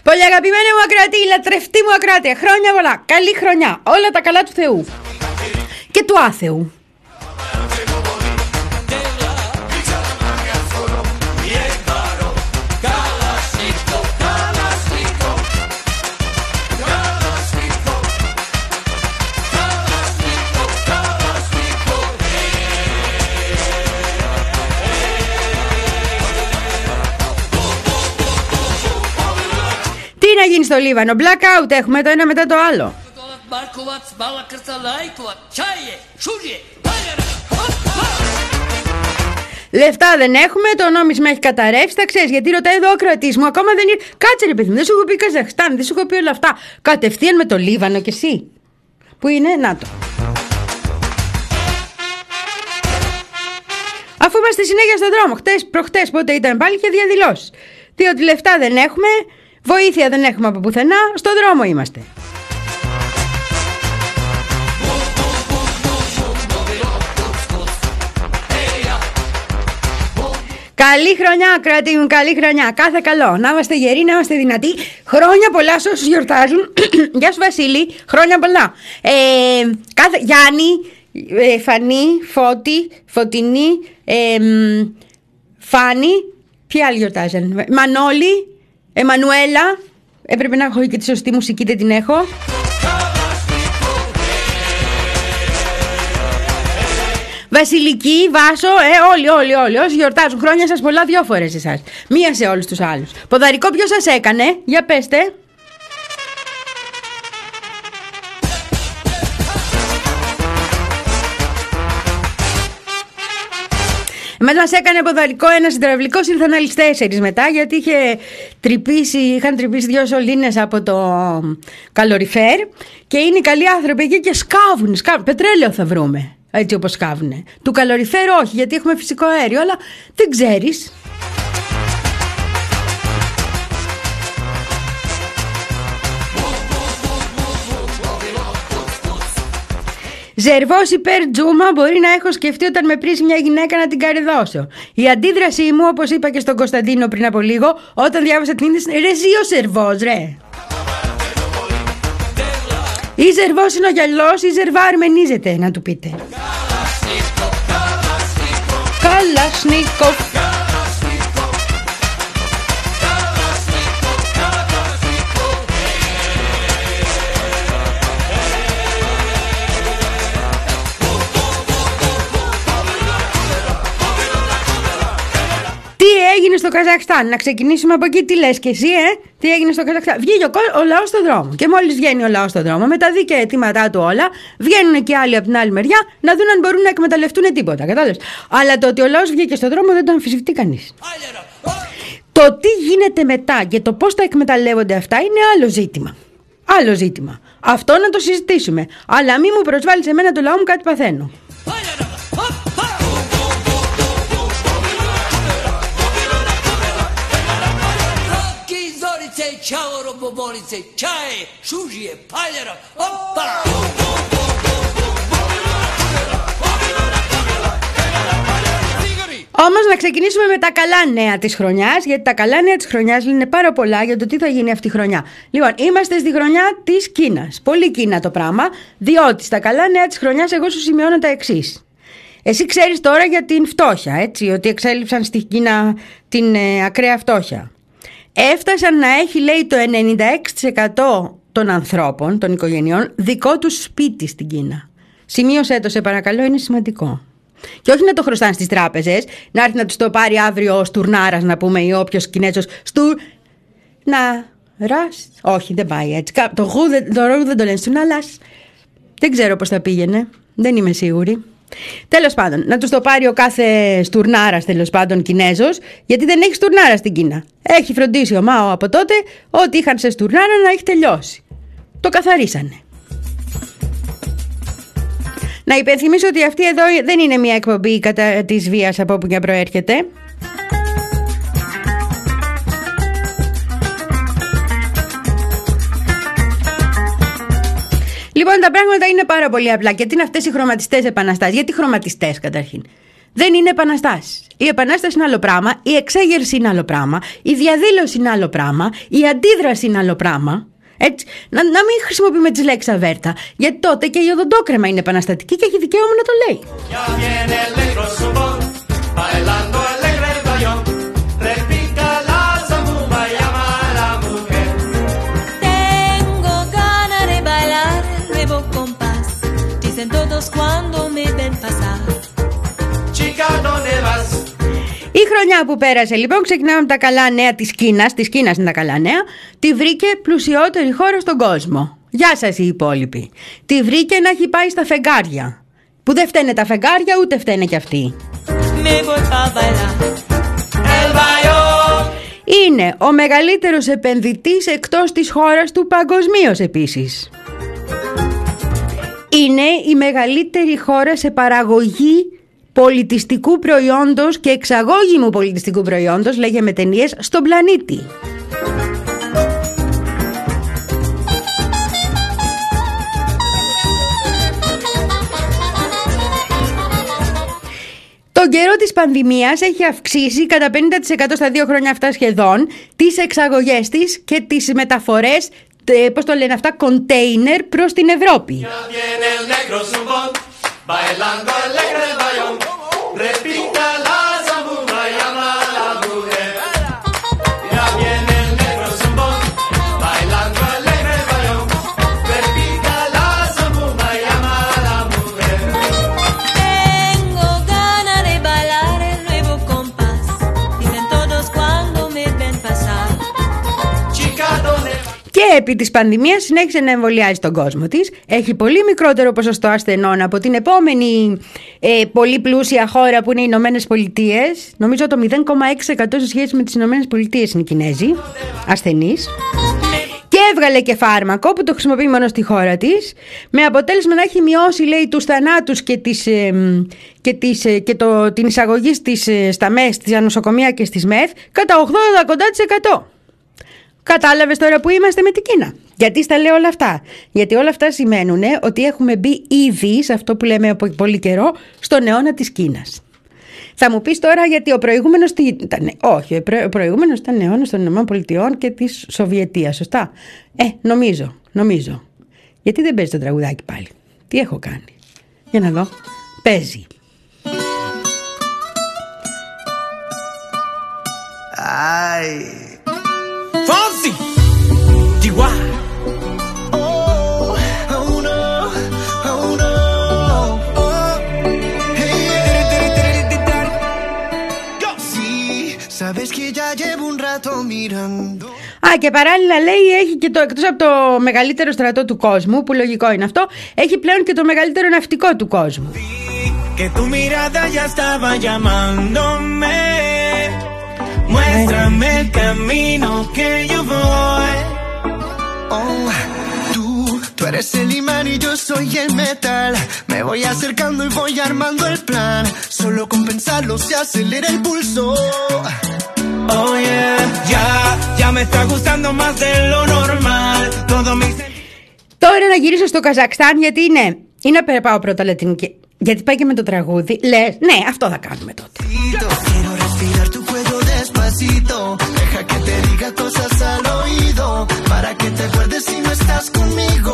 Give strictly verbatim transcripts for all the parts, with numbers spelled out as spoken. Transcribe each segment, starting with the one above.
Πολύ αγαπημένη μου ακροατή, λατρευτή μου ακροατή, χρόνια πολλά, καλή χρονιά, όλα τα καλά του Θεού και του άθεου. Τι να γίνει στο Λίβανο, blackout έχουμε το ένα μετά το άλλο. Λεφτά δεν έχουμε, το νόμισμα έχει καταρρεύσει. Τα ξέρεις, γιατί ρωτάει εδώ ο κρατής μου, ακόμα δεν είναι. Κάτσε ρε παιδί μου, δεν σου έχω πει Καζαχστάν, δεν σου έχω πει όλα αυτά. Κατευθείαν με το Λίβανο κι εσύ. Πού είναι, να το. Αφού είμαστε συνέχεια στον δρόμο, χτες, προχτές πότε ήταν πάλι και διαδηλώσεις. Διότι λεφτά δεν έχουμε, βοήθεια δεν έχουμε από πουθενά, στον δρόμο είμαστε. Καλή χρονιά, κράτη μου, καλή χρονιά. Κάθε καλό. Να είμαστε γεροί, να είμαστε δυνατοί. Χρόνια πολλά σε όσους γιορτάζουν. Γεια σου Βασίλη, χρόνια πολλά. Ε, κάθε... Γιάννη, ε, Φανή, Φώτη, Φωτεινή, ε, Φάνη. Ποιοι άλλοι γιορτάζουν? Μανώλη, Εμμανουέλα. Έπρεπε να έχω και τη σωστή μουσική, δεν την έχω. Βασιλική, Βάσο, ε, όλοι, όλοι, όλοι. Όσοι γιορτάζουν, χρόνια σας πολλά, δυο φορές εσάς. Μία σε όλους τους άλλους. Ποδαρικό ποιος σας έκανε, για πέστε. Εμάς μας έκανε ποδαρικό ένας υδραυλικός, ήρθαν άλλοι τέσσερις μετά, γιατί είχε τρυπήσει, είχαν τρυπήσει δυο σωλήνες από το καλοριφέρ και είναι οι καλοί άνθρωποι εκεί και σκάβουν, σκάβουν. Πετρέλαιο θα βρούμε. Έτσι όπως σκάβουνε. Του καλοριφέρου όχι, γιατί έχουμε φυσικό αέριο, αλλά δεν ξέρεις. Ζερβός υπέρ Τζούμα μπορεί να έχω σκεφτεί όταν με πρίσει μια γυναίκα να την καριδώσω. Η αντίδρασή μου, όπως είπα και στον Κωνσταντίνο πριν από λίγο, όταν διάβασα την είδηση, ρε ζει ο Ζερβός ρε. Ή Ζερβός είναι ο γυαλός ή Ζερβά αρμενίζεται, να του πείτε. Καλασνίκοφ. Τι έγινε στο Καζαχστάν, να ξεκινήσουμε από εκεί, τι λες και εσύ, ε? Τι έγινε στο Καζαχστάν? Βγήκε ο, ο λαός στον δρόμο. Και μόλις βγαίνει ο λαός στον δρόμο, με τα δίκαια αιτήματά του όλα, βγαίνουν και άλλοι από την άλλη μεριά να δουν αν μπορούν να εκμεταλλευτούν τίποτα. Κατάλαβες? Αλλά το ότι ο λαός βγήκε στον δρόμο δεν το αμφισβητεί κανείς. Το τι γίνεται μετά και το πώς τα εκμεταλλεύονται αυτά είναι άλλο ζήτημα. Άλλο ζήτημα. Αυτό να το συζητήσουμε. Αλλά μη μου προσβάλλεις εμένα το λαό μου, κάτι παθαίνω. Όμως να ξεκινήσουμε με τα καλά νέα της χρονιάς, γιατί τα καλά νέα της χρονιάς λένε πάρα πολλά για το τι θα γίνει αυτή η χρονιά. Λοιπόν, είμαστε στη χρονιά της Κίνας. Πολύ Κίνα το πράγμα, διότι στα καλά νέα της χρονιάς εγώ σου σημειώνω τα εξής. Εσύ ξέρεις τώρα για την φτώχεια, έτσι, ότι εξέλιψαν στη Κίνα την ε, ακραία φτώχεια. Έφτασαν να έχει, λέει, το ενενήντα έξι τοις εκατό των ανθρώπων, των οικογενειών, δικό τους σπίτι στην Κίνα. Σημείωσέ το, σε παρακαλώ, είναι σημαντικό. Και όχι να το χρωστάνε στις τράπεζες, να έρθει να τους το πάρει αύριο ο Στουρνάρας, να πούμε, ή όποιος Κινέζος. Στουρ... Να... Ρας... Όχι, δεν πάει έτσι. Το γου το ρου δεν το λένε Στουρνάλας. Δεν ξέρω πώς θα πήγαινε. Δεν είμαι σίγουρη. Τέλος πάντων, να τους το πάρει ο κάθε Στουρνάρας, τέλος πάντων, Κινέζος, γιατί δεν έχει Στουρνάρα στην Κίνα. Έχει φροντίσει ο Μάο από τότε ότι είχαν σε Στουρνάρα να έχει τελειώσει. Το καθαρίσανε. Να υπενθυμίσω ότι αυτή εδώ δεν είναι μια εκπομπή κατά της βίας από όπου και προέρχεται. Λοιπόν, τα πράγματα είναι πάρα πολύ απλά. Και τι είναι αυτές οι χρωματιστές επαναστάσεις? Γιατί χρωματιστές καταρχήν? δεν είναι επαναστάσεις. Η επανάσταση είναι άλλο πράγμα, η εξέγερση είναι άλλο πράγμα, η διαδήλωση είναι άλλο πράγμα, η αντίδραση είναι άλλο πράγμα. Έτσι, να, να μην χρησιμοποιούμε τις λέξεις αβέρτα, γιατί τότε και η οδοντόκρεμα είναι επαναστατική και έχει δικαίωμα να το λέει. Η χρονιά που πέρασε, λοιπόν, ξεκινάμε με τα καλά νέα της Κίνας. Της Κίνας είναι τα καλά νέα. Τη βρήκε πλουσιότερη χώρα στον κόσμο. Γεια σας οι υπόλοιποι. Τη βρήκε να έχει πάει στα φεγγάρια. Που δεν φταίνε τα φεγγάρια, ούτε φταίνε κι αυτοί. Είναι ο μεγαλύτερος επενδυτής εκτός της χώρας του παγκοσμίως επίσης. Είναι η μεγαλύτερη χώρα σε παραγωγή πολιτιστικού προϊόντος και εξαγώγημου πολιτιστικού προϊόντος, λέγε με ταινίες, στον πλανήτη. Τον καιρό της πανδημίας έχει αυξήσει κατά πενήντα τοις εκατό στα δύο χρόνια αυτά σχεδόν τις εξαγωγές της και τις μεταφορές, πώς το λένε αυτά, κοντέινερ προς την Ευρώπη. Και επί της πανδημίας συνέχισε να εμβολιάζει τον κόσμο της. Έχει πολύ μικρότερο ποσοστό ασθενών από την επόμενη ε, πολύ πλούσια χώρα που είναι οι Ηνωμένες Πολιτείες. Νομίζω το μηδέν κόμμα έξι τοις εκατό σε σχέση με τις Ηνωμένες Πολιτείες είναι οι Κινέζοι ασθενείς. Και έβγαλε και φάρμακο που το χρησιμοποιεί μόνο στη χώρα της, με αποτέλεσμα να έχει μειώσει, λέει, τους θανάτους και, τις, ε, και, τις, ε, και το, την εισαγωγή στις, ε, στα ΜΕΘ, στα νοσοκομεία και στις ΜΕΘ κατά ογδόντα κοντά τοις εκατό. Κατάλαβες τώρα που είμαστε με την Κίνα? Γιατί στα λέω όλα αυτά? Γιατί όλα αυτά σημαίνουν ότι έχουμε μπει ήδη σε αυτό που λέμε από πολύ καιρό, στον αιώνα της Κίνας. Θα μου πεις τώρα γιατί ο προηγούμενος τι ήταν? Όχι, ο προηγούμενος ήταν αιώνας των ΗΠΑ και της Σοβιετίας, σωστά? Ε, νομίζω, νομίζω. Γιατί δεν παίζει το τραγουδάκι πάλι? Τι έχω κάνει? Για να δω. Παίζει. Ai. Fonsi, Chihuahua. Oh, oh no, oh no. Oh, hey. Sí, sabes que ya llevo un rato mirando. Α, και παράλληλα λέει έχει και το, εκτός από το μεγαλύτερο στρατό του κόσμου, που λογικό είναι αυτό, έχει πλέον και το μεγαλύτερο ναυτικό του κόσμου. Que tu mirada ya estaba llamándome. Muéstrame el camino que yo voy. Oh, tú, tú eres el imán y yo soy el metal. Me voy acercando y voy armando el plan. Solo con pensarlo se acelera el pulso. Oh yeah, ya, ya me está gustando más de lo normal. Todo mi... Τώρα να γυρίσω στο Καζακστάν, γιατί είναι, είναι να πάω πρώτα λατινική. Γιατί πάει και με το τραγούδι. Λες, ναι, αυτό θα κάνουμε τότε. Deja que te diga cosas al oído para que te acuerdes si no estás conmigo.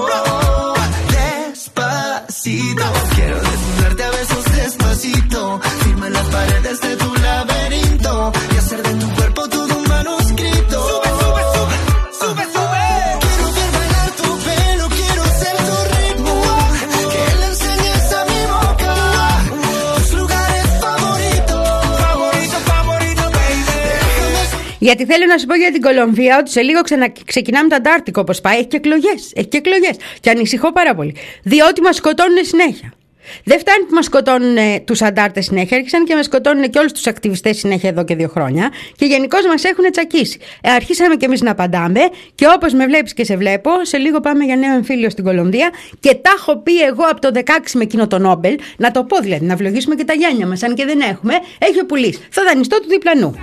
Despacito, quiero desnudarte a besos despacito. Firma las paredes de tu laberinto y hacer de tu cuerpo todo un manuscrito. Sube, sube, sube, sube, sube. Quiero ver bailar tu pelo, quiero ser tu ritmo. Que le enseñes a mi boca tus lugares favoritos. Favorito, favorito, baby. Γιατί θέλω να σου πω για την Κολομβία ότι σε λίγο ξανα... ξεκινάμε το Αντάρτικο όπως πάει. Έχει και εκλογές. Έχει και εκλογές. Και ανησυχώ πάρα πολύ. Διότι μας σκοτώνουν συνέχεια. Δεν φτάνει που μας σκοτώνουν τους αντάρτες συνέχεια, άρχισαν και μας σκοτώνουν και όλους τους ακτιβιστές συνέχεια εδώ και δύο χρόνια. Και γενικώς μας έχουν τσακίσει. Ε, αρχίσαμε κι εμείς να απαντάμε. Και όπως με βλέπεις και σε βλέπω, σε λίγο πάμε για νέο εμφύλιο στην Κολομβία. Και τα έχω πει εγώ από το δεκαέξι με εκείνο το Νόμπελ. Να το πω δηλαδή, να βλογίσουμε και τα γένια μας. Αν και δεν έχουμε, έχει ο πουλής. Θα δανειστώ του διπλανού.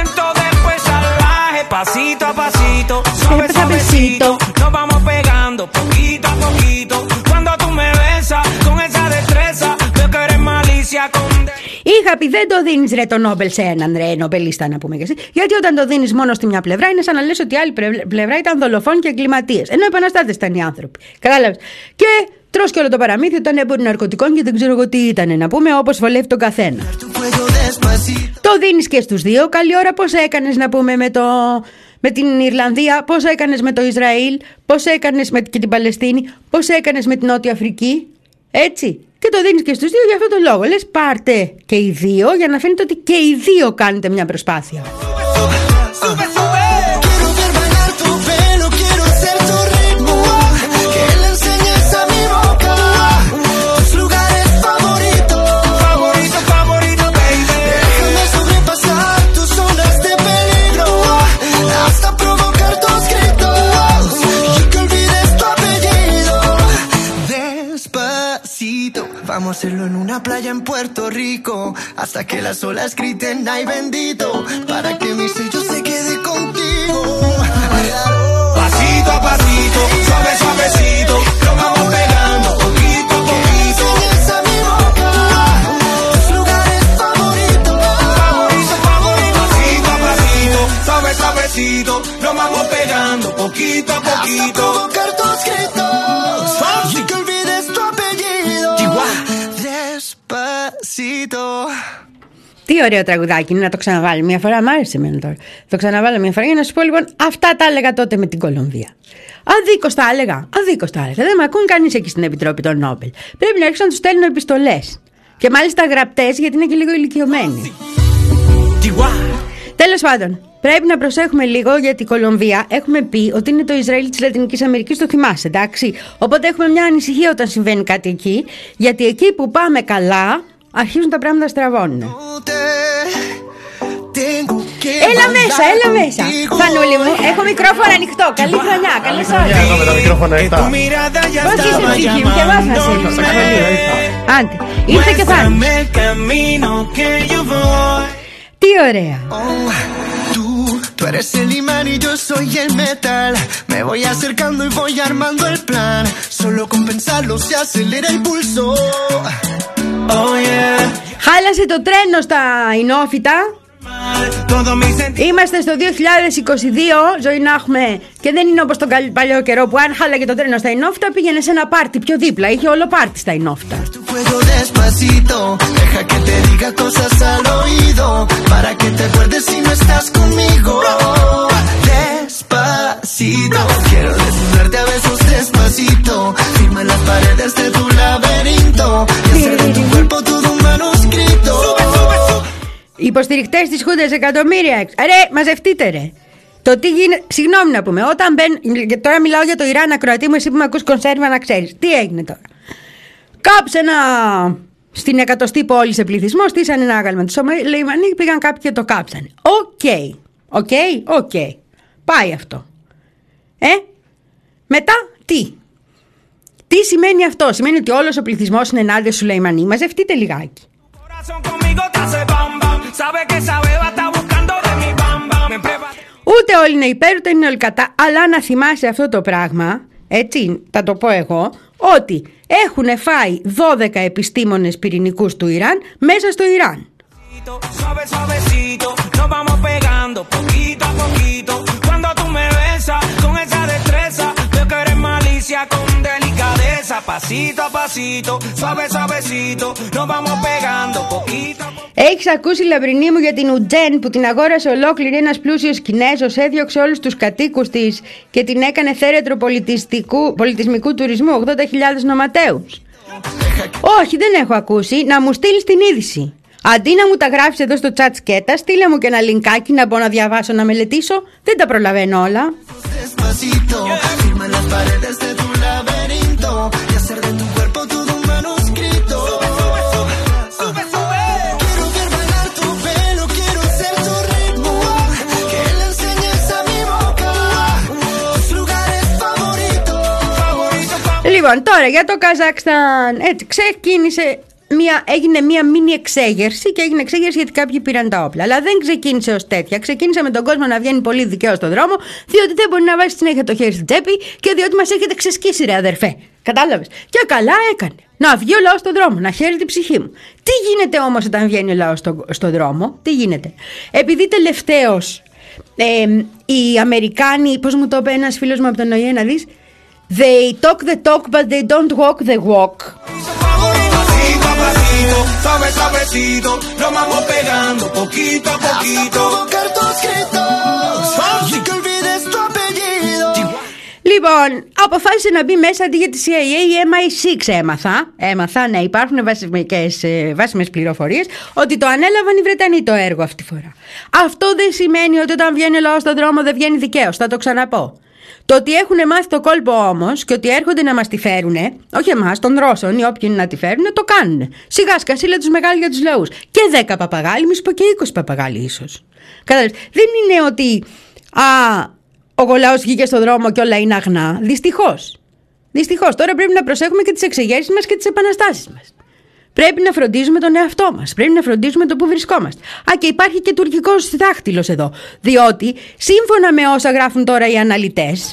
Pasito a pasito, suave suavecito, nos vamos pegando poquito a poquito. Cuando tú me besas con esa destreza, veo que eres malicia con... Είχα είχα πει δεν το δίνεις ρε το Νόμπελ σε έναν ρε νομπελίστα να πούμε και εσύ. Γιατί όταν το δίνεις μόνο στη μια πλευρά είναι σαν να λες ότι η άλλη πλευρά ήταν δολοφόνοι και εγκληματίες. Ενώ επαναστάτες ήταν οι άνθρωποι. Κατάλαβες. Και τρως και όλο το παραμύθι ήταν έμποροι ναρκωτικών και δεν ξέρω εγώ τι ήταν να πούμε, όπως βολεύει τον καθένα. Το δίνεις και στους δύο. Καλή ώρα πώς έκανες να πούμε με το... με την Ιρλανδία, πώς έκανες με το Ισραήλ, πώς έκανες με και την Παλαιστίνη, πώς έκανες με την Νότια Αφρική. Έτσι. Και το δίνεις και στους δύο για αυτόν τον λόγο. Λες πάρτε και οι δύο για να φαίνεται ότι και οι δύο κάνετε μια προσπάθεια. Vamos a hacerlo en una playa en Puerto Rico hasta que las olas griten ay bendito para que mi sello se quede contigo. Pasito a pasito, suave suavecito, lo vamos pegando poquito a poquito. A mi boca, tus lugares favoritos, favorito, favorito. Pasito a pasito, suave suavecito, lo vamos pegando poquito a poquito. Hasta provocar tus gritos y que olvides tu apellido. Despacito. Τι ωραίο τραγουδάκι είναι, να το ξαναβάλω μια φορά. Μ' άρεσε εμένα τώρα. Το ξαναβάλω μια φορά για να σου πω λοιπόν, αυτά τα έλεγα τότε με την Κολομβία. Αδίκως τα έλεγα. Αδίκως τα έλεγα. Δεν με ακούν κανείς εκεί στην Επιτροπή των Νόμπελ. Πρέπει να αρχίσω να τους στέλνω επιστολές. Και μάλιστα γραπτές, γιατί είναι και λίγο ηλικιωμένοι. Τέλος πάντων, πρέπει να προσέχουμε λίγο γιατί η Κολομβία έχουμε πει ότι είναι το Ισραήλ της Λατινικής Αμερικής, το θυμάσαι, εντάξει. Οπότε έχουμε μια ανησυχία όταν συμβαίνει κάτι εκεί, γιατί εκεί που πάμε καλά, αρχίζουν τα πράγματα να στραβώνουν. Έλα μέσα, έλα μέσα. Φανούλη μου, έχω μικρόφωνο ανοιχτό. Καλή χρονιά, καλή ώρες. Εδώ με τα μικρόφωνα ανοιχτά. Πώς είσαι ψυχή μου, και εμάς μας έχω. Άντε, ήρθε και Φάνης. Τι ωραία. Tú eres el imán y yo soy el metal. Me voy acercando y voy armando el plan. Solo con pensarlo se acelera el pulso. Oh yeah. Χάλασε το τρένο στα Ινόφυτα. Είμαστε στο δύο χιλιάδες είκοσι δύο, ζωή να έχουμε. Και δεν είναι όπως τον παλιό καιρό που αν χάλαγε το τρένο στα Ινόφυτα πήγαινε σε ένα πάρτι πιο δίπλα. Είχε όλο πάρτι στα Ινόφυτα. Οι υποστηρικτές της Χούντας εκατομμύρια έξω. Ρε, μαζευτείτε ρε. Το τι γίνεται. Συγγνώμη να πούμε, όταν μπαίνουν. Τώρα μιλάω για το Ιράν, ακροατή μου, εσύ που με ακούς κονσέρβα να ξέρεις. Τι έγινε τώρα. Κάψε ένα. Στην εκατοστή πόλη σε πληθυσμό, στήσανε ένα άγαλμα. Τους Σομαλιμανοί πήγαν κάποιοι και το κάψανε. Οκ. Οκ, οκ. Πάει αυτό. Ε. Μετά τι. Τι σημαίνει αυτό. Σημαίνει ότι όλος ο πληθυσμός είναι ενάντια στους Σουλεϊμανί. Μαζευτείτε λιγάκι. Ούτε όλοι είναι υπέρ, ούτε είναι όλοι κατά. Αλλά να θυμάσαι αυτό το πράγμα, έτσι θα το πω εγώ, ότι έχουν φάει δώδεκα επιστήμονες πυρηνικούς του Ιράν μέσα στο Ιράν. Έχεις ακούσει, λαμπρινή μου, για την Ουτζέν που την αγόρασε ολόκληρη ένας πλούσιος Κινέζος, έδιωξε όλους τους κατοίκους της και την έκανε θέρετρο πολιτισμικού τουρισμού, ογδόντα χιλιάδες νοματέους. Όχι, δεν έχω ακούσει. Να μου στείλεις την είδηση. Αντί να μου τα γράψεις εδώ στο chat σκέτα, στείλε μου και ένα λινκάκι να μπορώ να διαβάσω, να μελετήσω. Δεν τα προλαβαίνω όλα. Λοιπόν, τώρα για το Καζακστάν. Έτσι, ξεκίνησε. Μια, έγινε μια μίνι εξέγερση και έγινε εξέγερση γιατί κάποιοι πήραν τα όπλα. Αλλά δεν ξεκίνησε ως τέτοια. Ξεκίνησε με τον κόσμο να βγαίνει πολύ δικαίως στον δρόμο, διότι δεν μπορεί να βάζει συνέχεια το χέρι στην τσέπη και διότι μας έχετε ξεσκίσει, ρε αδερφέ. Κατάλαβες. Και καλά έκανε. Να βγει ο λαός στον δρόμο, να χαίρει την ψυχή μου. Τι γίνεται όμως όταν βγαίνει ο λαός στο, στον δρόμο, τι γίνεται? Επειδή τελευταίως ε, οι Αμερικάνοι, πώς μου το είπε ένας φίλος μου από τον ΟΗΕ, να δεις, they talk the talk but they don't walk the walk. Λοιπόν, αποφάσισε να μπει μέσα αντί για τη σι άι έι η εμ άι σιξ. Έμαθα, έμαθα, ναι, υπάρχουν βασικές, βάσιμες πληροφορίες ότι το ανέλαβαν οι Βρετανοί το έργο αυτή τη φορά. Αυτό δεν σημαίνει ότι όταν βγαίνει ο λαός στον δρόμο δεν βγαίνει δικαίως, θα το ξαναπώ. Το ότι έχουν μάθει το κόλπο όμως και ότι έρχονται να μας τη φέρουνε, όχι εμάς, των Ρώσων ή όποιοι είναι να τη φέρουνε, το κάνουνε. Σιγά σκασίλα τους μεγάλοι για τους λαούς. Και δέκα παπαγάλοι, μη σου πω και είκοσι παπαγάλοι ίσως. Κατάλαβες, δεν είναι ότι α, ο λαός βγήκε στον δρόμο και όλα είναι αγνά. Δυστυχώς. Δυστυχώς. Τώρα πρέπει να προσέχουμε και τις εξεγέρσεις μας και τις επαναστάσεις μας. Πρέπει να φροντίζουμε τον εαυτό μας. Πρέπει να φροντίζουμε το που βρισκόμαστε. Α, και υπάρχει και τουρκικός δάχτυλος εδώ. Διότι, σύμφωνα με όσα γράφουν τώρα οι αναλυτές,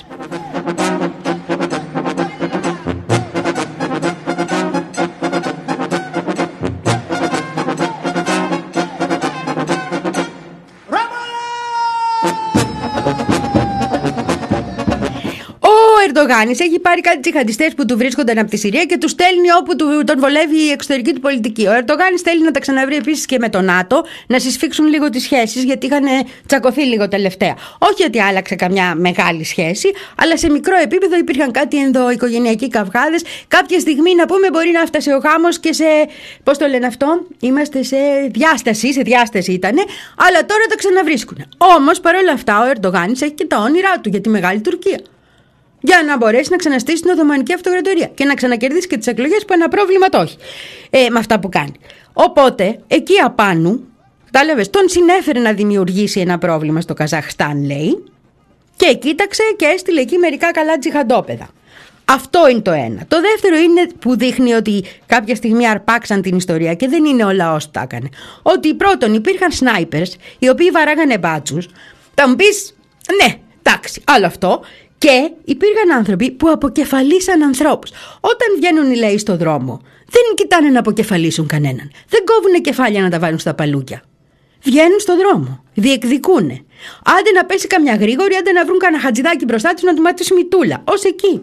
ο Ερντογάνης έχει πάρει κάτι τζιχαντιστές που του βρίσκονταν από τη Συρία και τους στέλνει όπου του, τον βολεύει η εξωτερική του πολιτική. Ο Ερντογάνης θέλει να τα ξαναβρει επίσης και με το ΝΑΤΟ, να συσφίξουν λίγο τις σχέσεις, γιατί είχαν τσακωθεί λίγο τελευταία. Όχι ότι άλλαξε καμιά μεγάλη σχέση, αλλά σε μικρό επίπεδο υπήρχαν κάτι ενδοοικογενειακοί καυγάδες. Κάποια στιγμή, να πούμε, μπορεί να φτάσει ο γάμος και σε. Πώς το λένε αυτό, είμαστε σε διάσταση, σε διάσταση ήτανε, αλλά τώρα τα ξαναβρίσκουν. Όμως παρόλα αυτά, ο Ερντογάνης έχει και τα όνειρά του για τη Μεγάλη Τουρκία. Για να μπορέσει να ξαναστήσει την Οθωμανική Αυτοκρατορία και να ξανακερδίσει και τις εκλογές που ένα πρόβλημα το έχει ε, με αυτά που κάνει. Οπότε, εκεί απάνω, κατάλαβες, τον συνέφερε να δημιουργήσει ένα πρόβλημα στο Καζαχστάν, λέει, και κοίταξε και έστειλε εκεί μερικά καλά τζιχαντόπεδα. Αυτό είναι το ένα. Το δεύτερο είναι που δείχνει ότι κάποια στιγμή αρπάξαν την ιστορία και δεν είναι ο λαός που τα έκανε. Ότι πρώτον υπήρχαν σνάιπερς οι οποίοι βαράγανε μπάτσους. Θα μου πεις, ναι, εντάξει, άλλο αυτό. Και υπήρχαν άνθρωποι που αποκεφαλίσαν ανθρώπους. Όταν βγαίνουν οι λαοί στο δρόμο, δεν κοιτάνε να αποκεφαλίσουν κανέναν. Δεν κόβουνε κεφάλια να τα βάλουν στα παλούκια. Βγαίνουν στο δρόμο, διεκδικούνε. Άντε να πέσει καμιά γρήγορη, άντε να βρουν κανένα χατζηδάκι μπροστά τους να του ματήσει μητούλα. Ως εκεί.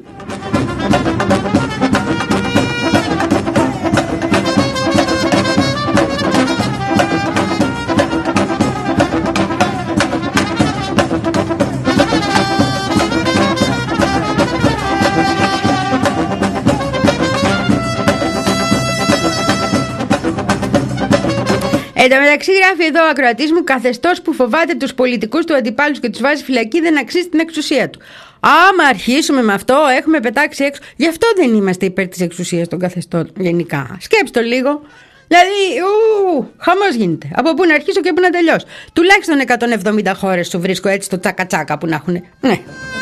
Εν τω μεταξύ, γράφει εδώ ο ακροατής μου, καθεστώς που φοβάται τους πολιτικούς του αντιπάλους και τους βάζει φυλακή δεν αξίζει την εξουσία του. Άμα αρχίσουμε με αυτό, έχουμε πετάξει έξω. Γι' αυτό δεν είμαστε υπέρ της εξουσίας των καθεστών γενικά. Σκέψτε το λίγο. Δηλαδή, ου, χαμός γίνεται. Από πού να αρχίσω και πού να τελειώσω. Τουλάχιστον εκατόν εβδομήντα χώρες σου βρίσκω έτσι το τσακα-τσακα που να έχουν. Ναι.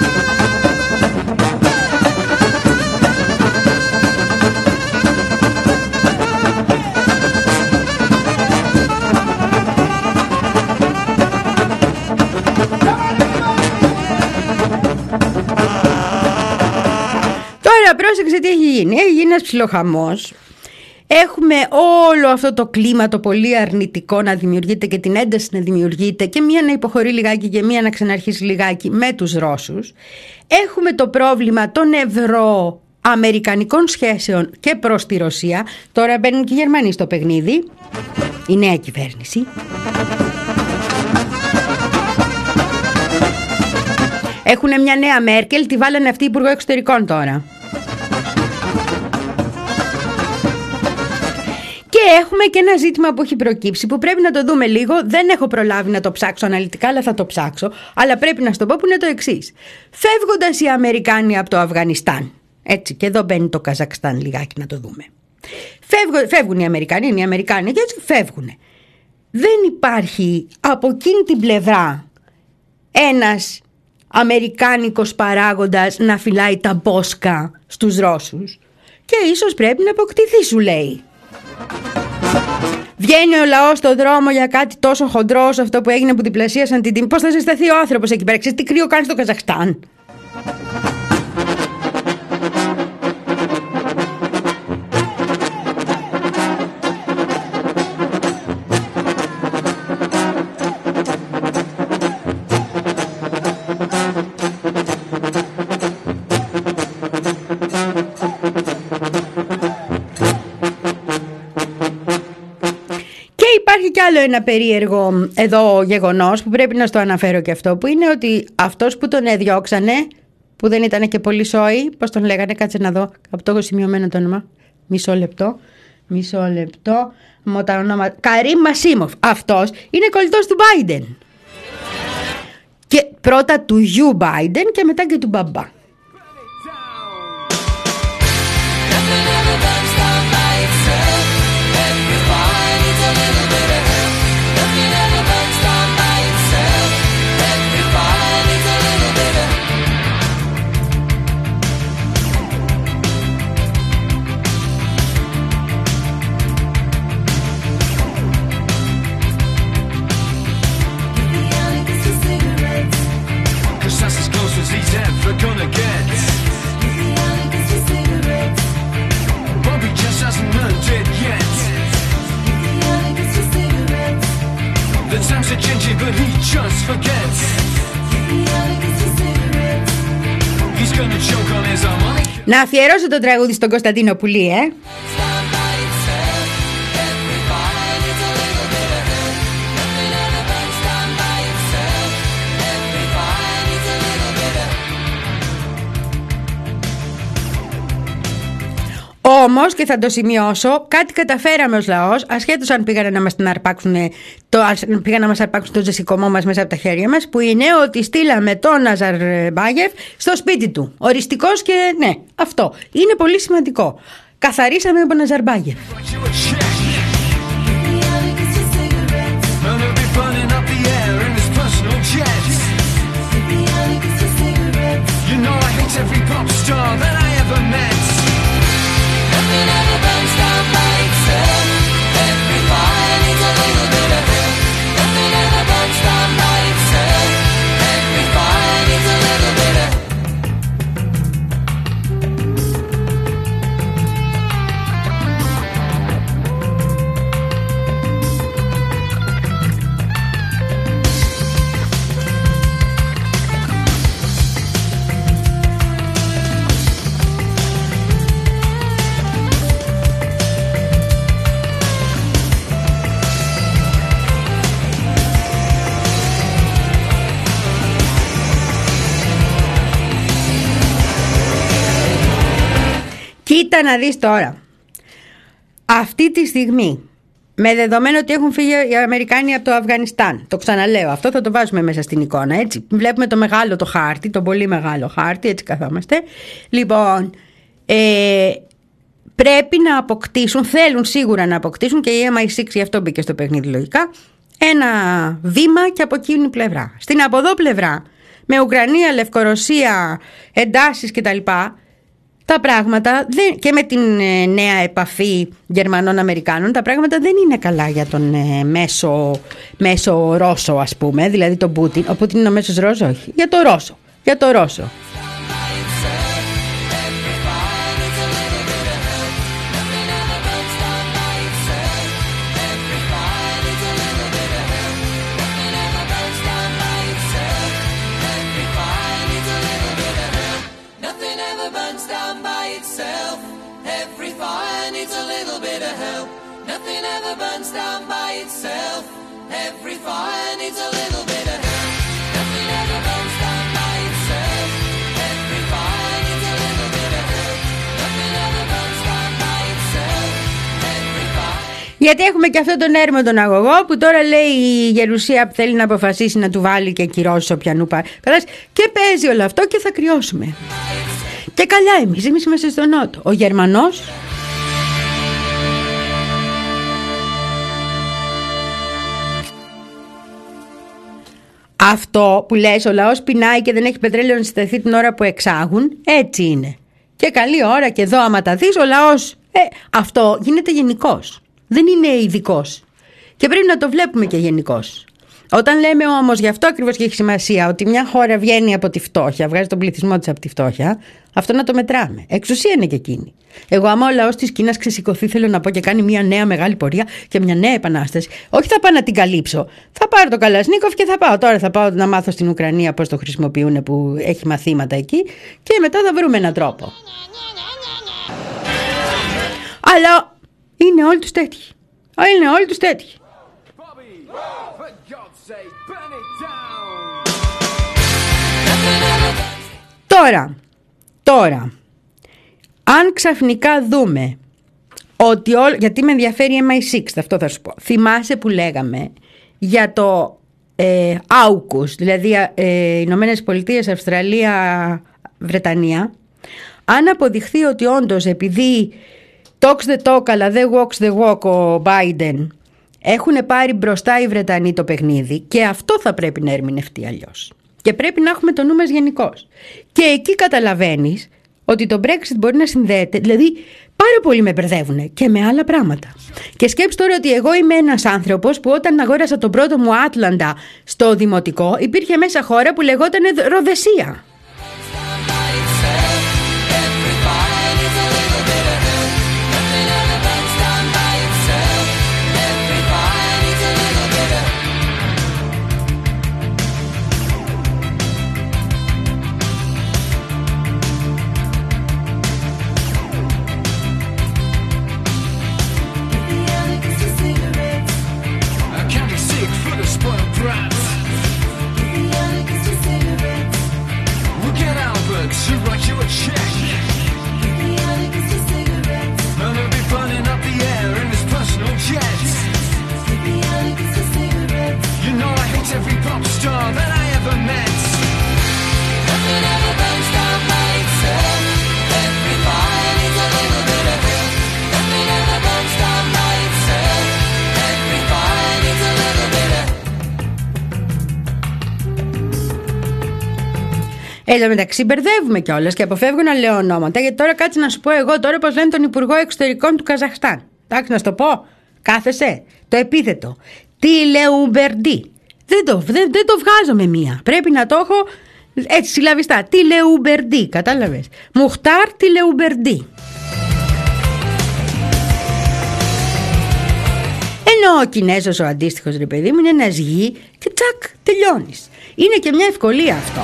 Πρόσεξε τι έχει γίνει. Έχει γίνει ένας ψιλοχαμός. Έχουμε όλο αυτό το κλίμα το πολύ αρνητικό να δημιουργείται και την ένταση να δημιουργείται και μία να υποχωρεί λιγάκι και μία να ξαναρχίσει λιγάκι με τους Ρώσους. Έχουμε το πρόβλημα των ευρωαμερικανικών σχέσεων και προς τη Ρωσία. Τώρα μπαίνουν και οι Γερμανοί στο παιχνίδι. Η νέα κυβέρνηση. Έχουν μια νέα Μέρκελ, τη βάλανε αυτή υπουργό εξωτερικών τώρα. Και έχουμε και ένα ζήτημα που έχει προκύψει που πρέπει να το δούμε λίγο. Δεν έχω προλάβει να το ψάξω αναλυτικά, αλλά θα το ψάξω. Αλλά πρέπει να σου το πω που είναι το εξής. Φεύγοντας οι Αμερικάνοι από το Αφγανιστάν, έτσι, και εδώ μπαίνει το Καζακστάν λιγάκι να το δούμε. Φεύγουν, φεύγουν οι Αμερικανοί, είναι οι Αμερικάνοι και έτσι φεύγουν. Δεν υπάρχει από εκείνη την πλευρά ένας αμερικάνικος παράγοντας να φυλάει τα μπόσκα στους Ρώσους. Και ίσως πρέπει να αποκτηθεί, σου λέει. Βγαίνει ο λαός στο δρόμο για κάτι τόσο χοντρό όσο αυτό που έγινε που διπλασίασαν την τιμή. Πώς θα ζεσταθεί ο άνθρωπος εκεί πέρα? Ξέρεις τι κρύο κάνει στο Καζαχστάν? κι άλλο ένα περίεργο εδώ γεγονός που πρέπει να στο αναφέρω και αυτό, που είναι ότι αυτός που τον έδιωξανε, που δεν ήταν και πολύ σόι, πώς τον λέγανε, κάτσε να δω, από το έχω σημειωμένο το όνομα, μισό λεπτό, μισό λεπτό, μου τα όνομα, Καρίμ Μασίμοφ, αυτός είναι κολλητός του Biden. Και πρώτα του γιου Biden και μετά και του μπαμπά. Να αφιερώσω το τραγούδι στον Κωνσταντίνο Πουλή, ε! Όμως, και θα το σημειώσω, κάτι καταφέραμε ως λαός, ασχέτως αν πήγανε να μας, αρπάξουν το, πήγαν να μας αρπάξουν το ζεσικομό μας μέσα από τα χέρια μας, που είναι ότι στείλαμε τον Ναζαρμπάγεφ στο σπίτι του. Οριστικός και ναι, αυτό. Είναι πολύ σημαντικό. Καθαρίσαμε από Ναζαρμπάγεφ. Κοίτα να δεις τώρα, αυτή τη στιγμή, με δεδομένο ότι έχουν φύγει οι Αμερικάνοι από το Αφγανιστάν, το ξαναλέω, αυτό θα το βάζουμε μέσα στην εικόνα, έτσι, βλέπουμε το μεγάλο το χάρτη, το πολύ μεγάλο χάρτη, έτσι καθόμαστε, λοιπόν, ε, πρέπει να αποκτήσουν, θέλουν σίγουρα να αποκτήσουν, και η εμ άι εξ γι' αυτό μπήκε στο παιχνίδι λογικά, ένα βήμα και από εκείνη πλευρά. Στην από εδώ πλευρά, με Ουκρανία, Λευκορωσία, εντάσεις κτλ., τα πράγματα δεν, και με την ε, νέα επαφή Γερμανών-Αμερικάνων, τα πράγματα δεν είναι καλά για τον ε, μέσο, μέσο Ρώσο, ας πούμε, δηλαδή τον Πούτιν. Ο Πούτιν είναι ο μέσος Ρώσο, όχι, για το Ρώσο, για το Ρώσο. Γιατί έχουμε και αυτόν τον έρμο τον αγωγό που τώρα λέει η Γερουσία που θέλει να αποφασίσει να του βάλει και κυρώσει όποιανού πάει. Και παίζει όλο αυτό και θα κρυώσουμε. Και καλά εμείς, εμείς είμαστε στο Νότο. Ο Γερμανός... Αυτό που λες, ο λαός πεινάει και δεν έχει πετρέλαιο να συσταθεί την ώρα που εξάγουν, έτσι είναι. Και καλή ώρα και εδώ άμα τα δεις, ο λαός, ε, αυτό γίνεται γενικώς. Δεν είναι ειδικός. Και πρέπει να το βλέπουμε και γενικώς. Όταν λέμε όμως, γι' αυτό ακριβώς και έχει σημασία, ότι μια χώρα βγαίνει από τη φτώχεια, βγάζει τον πληθυσμό της από τη φτώχεια, αυτό να το μετράμε. Εξουσία είναι και εκείνη. Εγώ, άμα ο λαός της Κίνας ξεσηκωθεί, θέλω να πω, και κάνει μια νέα μεγάλη πορεία και μια νέα επανάσταση, όχι θα πάω να την καλύψω. Θα πάρω το Καλασνίκοφ και θα πάω. Τώρα θα πάω να μάθω στην Ουκρανία πώς το χρησιμοποιούν, που έχει μαθήματα εκεί, και μετά θα βρούμε έναν τρόπο. Αλλά είναι όλοι τους τέτοιοι. Είναι όλοι τους τέτοιοι. Τώρα, τώρα, αν ξαφνικά δούμε ότι όλο, γιατί με ενδιαφέρει εμ άι έξι, αυτό θα σου πω. Θυμάσαι που λέγαμε για το ε, άουκους, δηλαδή ε, Ηνωμένες Πολιτείες, Αυστραλία, Βρετανία. Αν αποδειχθεί ότι όντως επειδή talks the talk αλλά δεν walks the walk ο Biden, έχουν πάρει μπροστά οι Βρετανοί το παιχνίδι, και αυτό θα πρέπει να ερμηνευτεί αλλιώς. Και πρέπει να έχουμε το νου μας γενικώς. Και εκεί καταλαβαίνεις ότι το Brexit μπορεί να συνδέεται, δηλαδή πάρα πολύ με μπερδεύουν και με άλλα πράγματα. Και σκέψου τώρα ότι εγώ είμαι ένας άνθρωπος που όταν αγόρασα τον πρώτο μου Άτλαντα στο δημοτικό, υπήρχε μέσα χώρα που λεγόταν Ροδεσία. Εν τω μεταξύ μπερδεύουμε κιόλας και αποφεύγω να λέω ονόματα, γιατί τώρα κάτσε να σου πω εγώ τώρα πώς λένε τον Υπουργό Εξωτερικών του Καζαχστάν. Εντάξει, να σου το πω. Κάθεσαι. Το επίθετο. Τιλεουμπερντί. Δεν το, δεν, δεν το βγάζω με μία. Πρέπει να το έχω έτσι συλλαβιστά. Τιλεουμπερντί. Κατάλαβες. Μουχτάρ Τιλεουμπερντί. Ενώ ο Κινέζος ο αντίστοιχος, ρε παιδί μου, είναι ένας γη και τσακ, τελειώνεις. Είναι και μια ευκολία αυτό.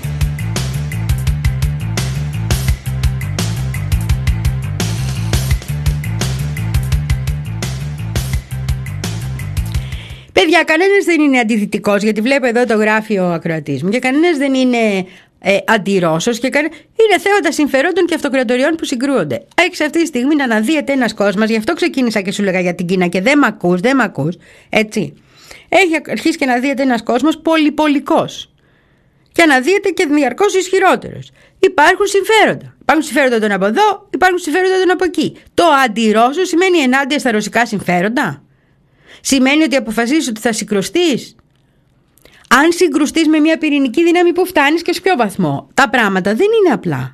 Παιδιά, κανένας δεν είναι αντιδυτικός, γιατί βλέπω εδώ το γράφει ο ακροατής μου, και κανένας δεν είναι ε, αντιρώσος, και κανε... είναι θέματα συμφερόντων και αυτοκρατοριών που συγκρούονται. Έχεις αυτή τη στιγμή να αναδύεται ένας κόσμος, γι' αυτό ξεκίνησα και σου λέγα για την Κίνα και δεν μ' ακούς, δεν μ' ακούς, έτσι. Έχει αρχίσει και να αναδύεται ένας κόσμος πολυπολικός και αναδύεται και διαρκώς ισχυρότερος. Υπάρχουν συμφέροντα. Υπάρχουν συμφέροντα των από εδώ, υπάρχουν συμφέροντα των από εκεί. Το αντιρώσο σημαίνει ενάντια στα ρωσικά συμφέροντα. Σημαίνει ότι αποφασίζεις ότι θα συγκρουστείς. Αν συγκρουστείς με μια πυρηνική δύναμη, που φτάνεις και σε ποιο βαθμό. Τα πράγματα δεν είναι απλά.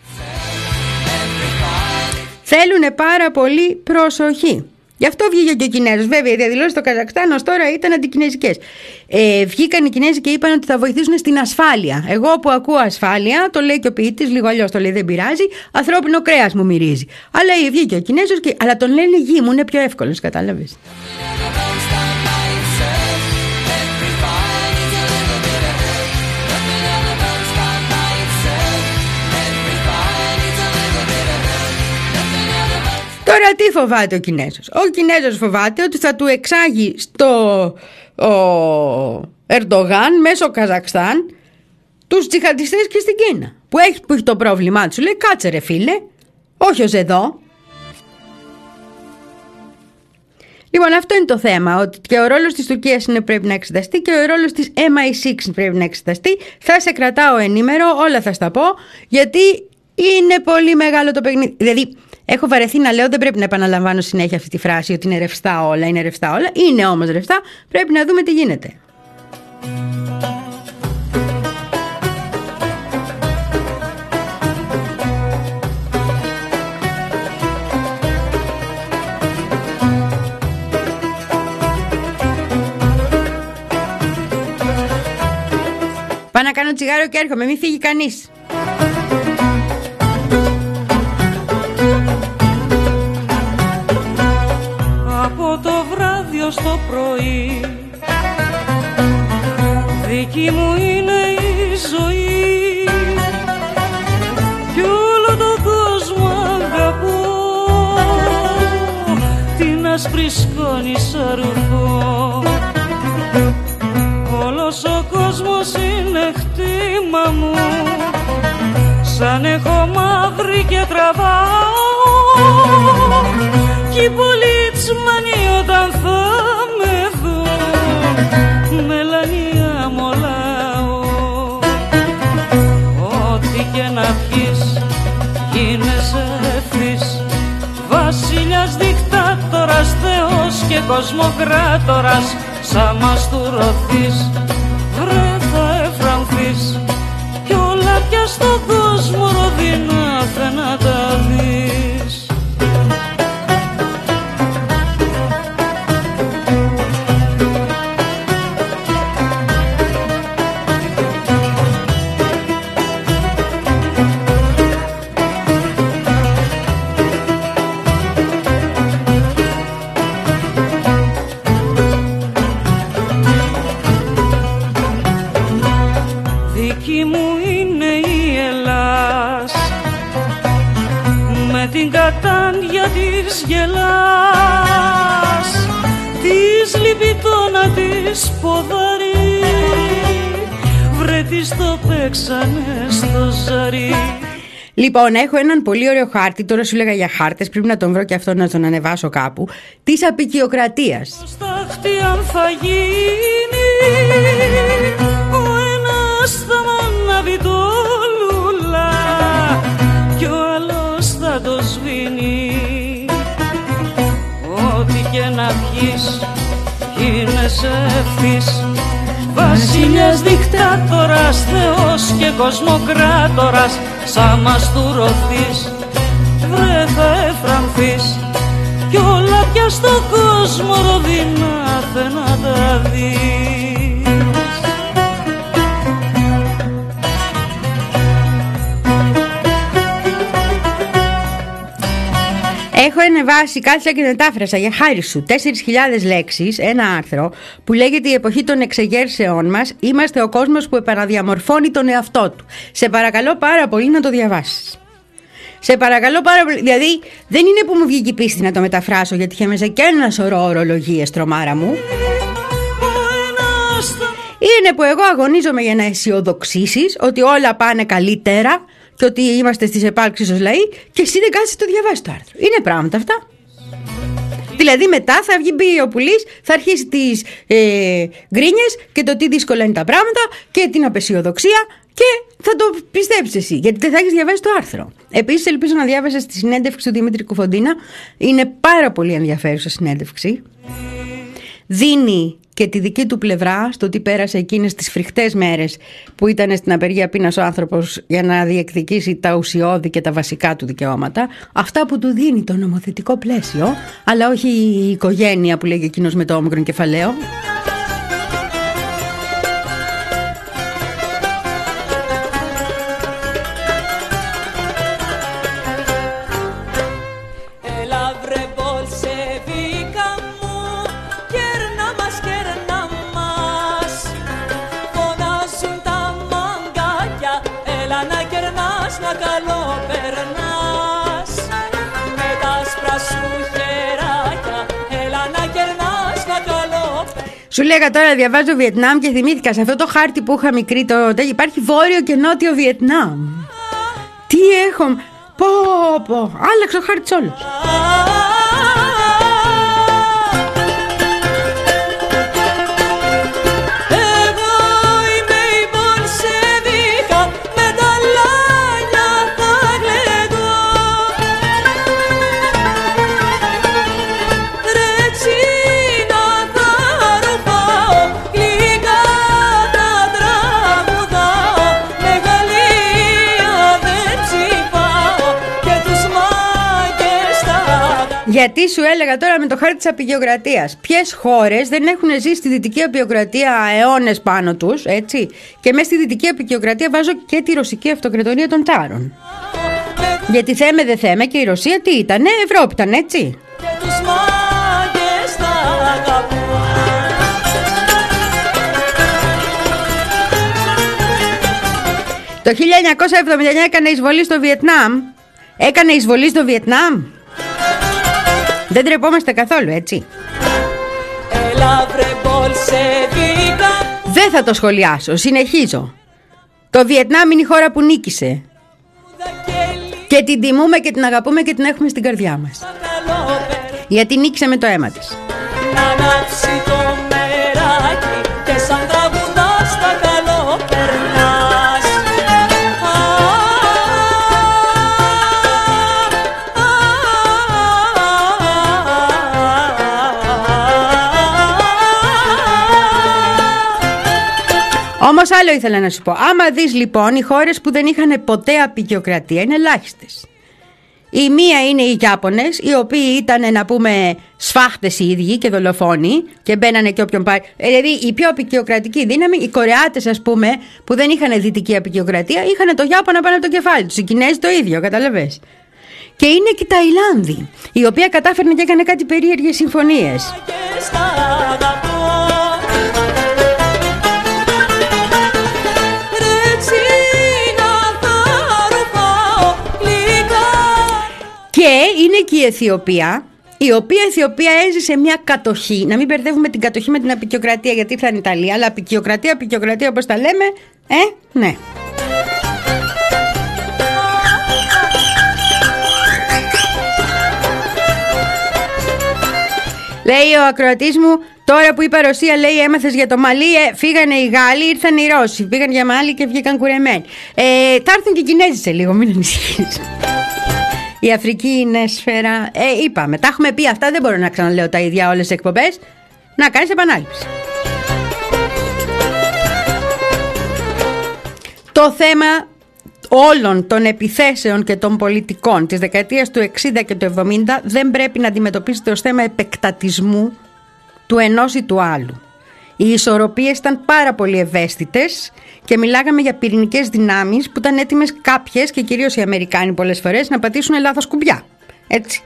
Θέλουν πάρα πολύ προσοχή. Γι' αυτό βγήκε και ο Κινέζος. Βέβαια, οι διαδηλώσεις στο Καζακστάν ως τώρα ήταν αντικινέζικες. Ε, βγήκαν οι Κινέζοι και είπαν ότι θα βοηθήσουν στην ασφάλεια. Εγώ που ακούω ασφάλεια, το λέει και ο ποιητής, λίγο αλλιώς το λέει, δεν πειράζει. Ανθρώπινο κρέας μου μυρίζει. Αλλά βγήκε ο Κινέζος, και... αλλά τον λένε γη μου, είναι πιο εύκολος, κατάλαβες. Τώρα τι φοβάται ο Κινέζος. Ο Κινέζος φοβάται ότι θα του εξάγει στο ο Ερντογάν μέσω Καζακστάν τους τζιχαντιστές και στην Κίνα. Που έχει, που έχει το πρόβλημά του. Λέει κάτσε ρε φίλε, όχι ως εδώ. Λοιπόν, αυτό είναι το θέμα. Ότι και ο ρόλος της Τουρκίας είναι, πρέπει να εξεταστεί, και ο ρόλος της εμ άι έξι πρέπει να εξεταστεί. Θα σε κρατάω ενήμερο, όλα θα στα πω, γιατί είναι πολύ μεγάλο το παιχνίδι. Δηλαδή, έχω βαρεθεί να λέω, δεν πρέπει να επαναλαμβάνω συνέχεια αυτή τη φράση ότι είναι ρευστά όλα, είναι ρευστά όλα. Είναι όμως ρευστά, πρέπει να δούμε τι γίνεται. Πάω να κάνω τσιγάρο και έρχομαι, μην φύγει κανείς. Από το βράδυ ως το πρωί δική μου είναι η ζωή κι όλο τον κόσμο αγαπώ, την άσπρη σκόνη σαν ρουφό κύμα μου, σαν έχω μαύρη και τραβάω, κι οι πολιτσμανοί όταν θα με δουν μελανία μολάω. Ό,τι και να πιείς γίνεσαι ευθύς, βασιλιάς, δικτάτορας, θεός και κοσμοκράτορας, σαν μαστουρωθείς βρε θα εφρανθείς, κι όλα πια στον κόσμο ροδινά θα να τα δεις. Δική μου είναι η Ελλάς, με την κατάντια της γελάς, της λυπητώνα της ποδαρή, βρε της το παίξανε στο ζαρί. Λοιπόν, έχω έναν πολύ ωραίο χάρτη. Τώρα σου λέγα για χάρτες. Πρέπει να τον βρω και αυτό να τον ανεβάσω κάπου. Της απικιοκρατίας. Στα χτιάν θα γίνει ο ένας θα μανάβει το λουλά, κι ο άλλος θα το σβήνει. Ό,τι και να πιείς γίνεσαι ευθύς, βασιλιάς, δικτάτορας, θεός και κοσμοκράτορας, σαν μαστουρωθείς βρε θα εφρανθείς, κι όλα πια στον κόσμο ροδινά θε να τα δεις. Έχω ανεβάσει, κάθισα και μετάφρασα για χάρη σου τέσσερις χιλιάδες λέξεις, ένα άρθρο που λέγεται «Η εποχή των εξεγέρσεών μας, είμαστε ο κόσμος που επαναδιαμορφώνει τον εαυτό του». Σε παρακαλώ πάρα πολύ να το διαβάσεις. Σε παρακαλώ πάρα πολύ. Δηλαδή δεν είναι που μου βγήκε η πίστη να το μεταφράσω, γιατί είχε μέσα και ένα σωρό ορολογίες, τρομάρα μου. Είναι που εγώ αγωνίζομαι για να αισιοδοξήσεις ότι όλα πάνε καλύτερα και ότι είμαστε στις επάλξεις ως λαοί, και εσύ δεν κάθεσαι το διαβάσεις το άρθρο. Είναι πράγματα αυτά. Δηλαδή μετά θα βγει μπει ο Πουλής, θα αρχίσει τις ε, γκρίνιες και το τι δύσκολα είναι τα πράγματα και την απεσιοδοξία, και θα το πιστέψεις εσύ, γιατί δεν θα έχεις διαβάσει το άρθρο. Επίσης ελπίζω να διάβασες τη συνέντευξη του Δημήτρη Κουφοντίνα. Είναι πάρα πολύ ενδιαφέρουσα συνέντευξη. Δίνει και τη δική του πλευρά στο τι πέρασε εκείνες τις φρικτές μέρες που ήταν στην απεργία πείνας ο άνθρωπος για να διεκδικήσει τα ουσιώδη και τα βασικά του δικαιώματα. Αυτά που του δίνει το νομοθετικό πλαίσιο, αλλά όχι η οικογένεια που λέγει εκείνος με το όμικρον κεφαλαίο. Σου λέγα τώρα διαβάζω Βιετνάμ και θυμήθηκα σε αυτό το χάρτη που είχα μικρή το... Υπάρχει βόρειο και νότιο Βιετνάμ. Τι έχω... Πω πω, άλλαξε ο χάρτης όλος. Γιατί σου έλεγα τώρα με το χάρτη της απεικιοκρατίας, ποιες χώρες δεν έχουν ζήσει στη δυτική απεικιοκρατία αιώνες πάνω τους, έτσι, και μέσα στη δυτική απεικιοκρατία βάζω και τη ρωσική αυτοκρατορία των Τσάρων. Γιατί θέμε δε θέμε και η Ρωσία τι ήτανε, Ευρώπη ήταν, έτσι. Το χίλια εννιακόσια εβδομήντα εννιά έκανε εισβολή στο Βιετνάμ. Έκανε εισβολή στο Βιετνάμ. Δεν τρεπόμαστε καθόλου, έτσι. Δεν θα το σχολιάσω, συνεχίζω. Το Βιετνάμ είναι η χώρα που νίκησε. Και την τιμούμε και την αγαπούμε και την έχουμε στην καρδιά μας. Γιατί νίκησε με το αίμα της. Να ανάψει το μεράκι και σαν τραγουδάς τα καλό περνάς. Όμως άλλο ήθελα να σου πω. Άμα δεις λοιπόν, οι χώρες που δεν είχαν ποτέ αποικιοκρατία είναι ελάχιστες. Η μία είναι οι Ιάπωνες, οι οποίοι ήταν, να πούμε, σφάχτες οι ίδιοι και δολοφόνοι και μπαίνανε και όποιον πάρει. Δηλαδή η πιο αποικιοκρατική δύναμη, οι Κορεάτες, ας πούμε, που δεν είχαν δυτική αποικιοκρατία, είχαν το Ιάπωνα πάνω από το κεφάλι τους. Οι Κινέζοι το ίδιο, καταλαβες. Και είναι και η Ταϊλάνδη, η οποία κατάφερνε και έκανε κάτι περίεργες συμφωνίες. Και είναι και η Αιθιοπία, η οποία η Αιθιοπία έζησε μια κατοχή. Να μην μπερδεύουμε την κατοχή με την αποικιοκρατία, γιατί ήρθαν η Ιταλία, αλλά αποικιοκρατία, αποικιοκρατία όπως τα λέμε, ε, ναι. Λέει ο ακροατής μου, τώρα που είπα Ρωσία, λέει, έμαθες για το Μαλί, ε, φύγανε οι Γάλλοι, ήρθαν οι Ρώσοι, πήγαν για Μάλι και βγήκαν κουρεμένοι. Ε, θα έρθουν και οι Κινέζοι σε λίγο, μην ανησυχείς. Η Αφρική είναι σφαίρα. Ε, είπαμε, τα έχουμε πει αυτά, δεν μπορώ να ξαναλέω τα ίδια όλες τις εκπομπές. Να κάνεις επανάληψη. Το θέμα όλων των επιθέσεων και των πολιτικών της δεκαετίας του εξήντα και του εβδομήντα δεν πρέπει να αντιμετωπίζεται ως θέμα επεκτατισμού του ενός ή του άλλου. Οι ισορροπίες ήταν πάρα πολύ ευαίσθητες και μιλάγαμε για πυρηνικές δυνάμεις που ήταν έτοιμες κάποιες, και κυρίως οι Αμερικάνοι πολλές φορές, να πατήσουν λάθος κουμπιά. Έτσι.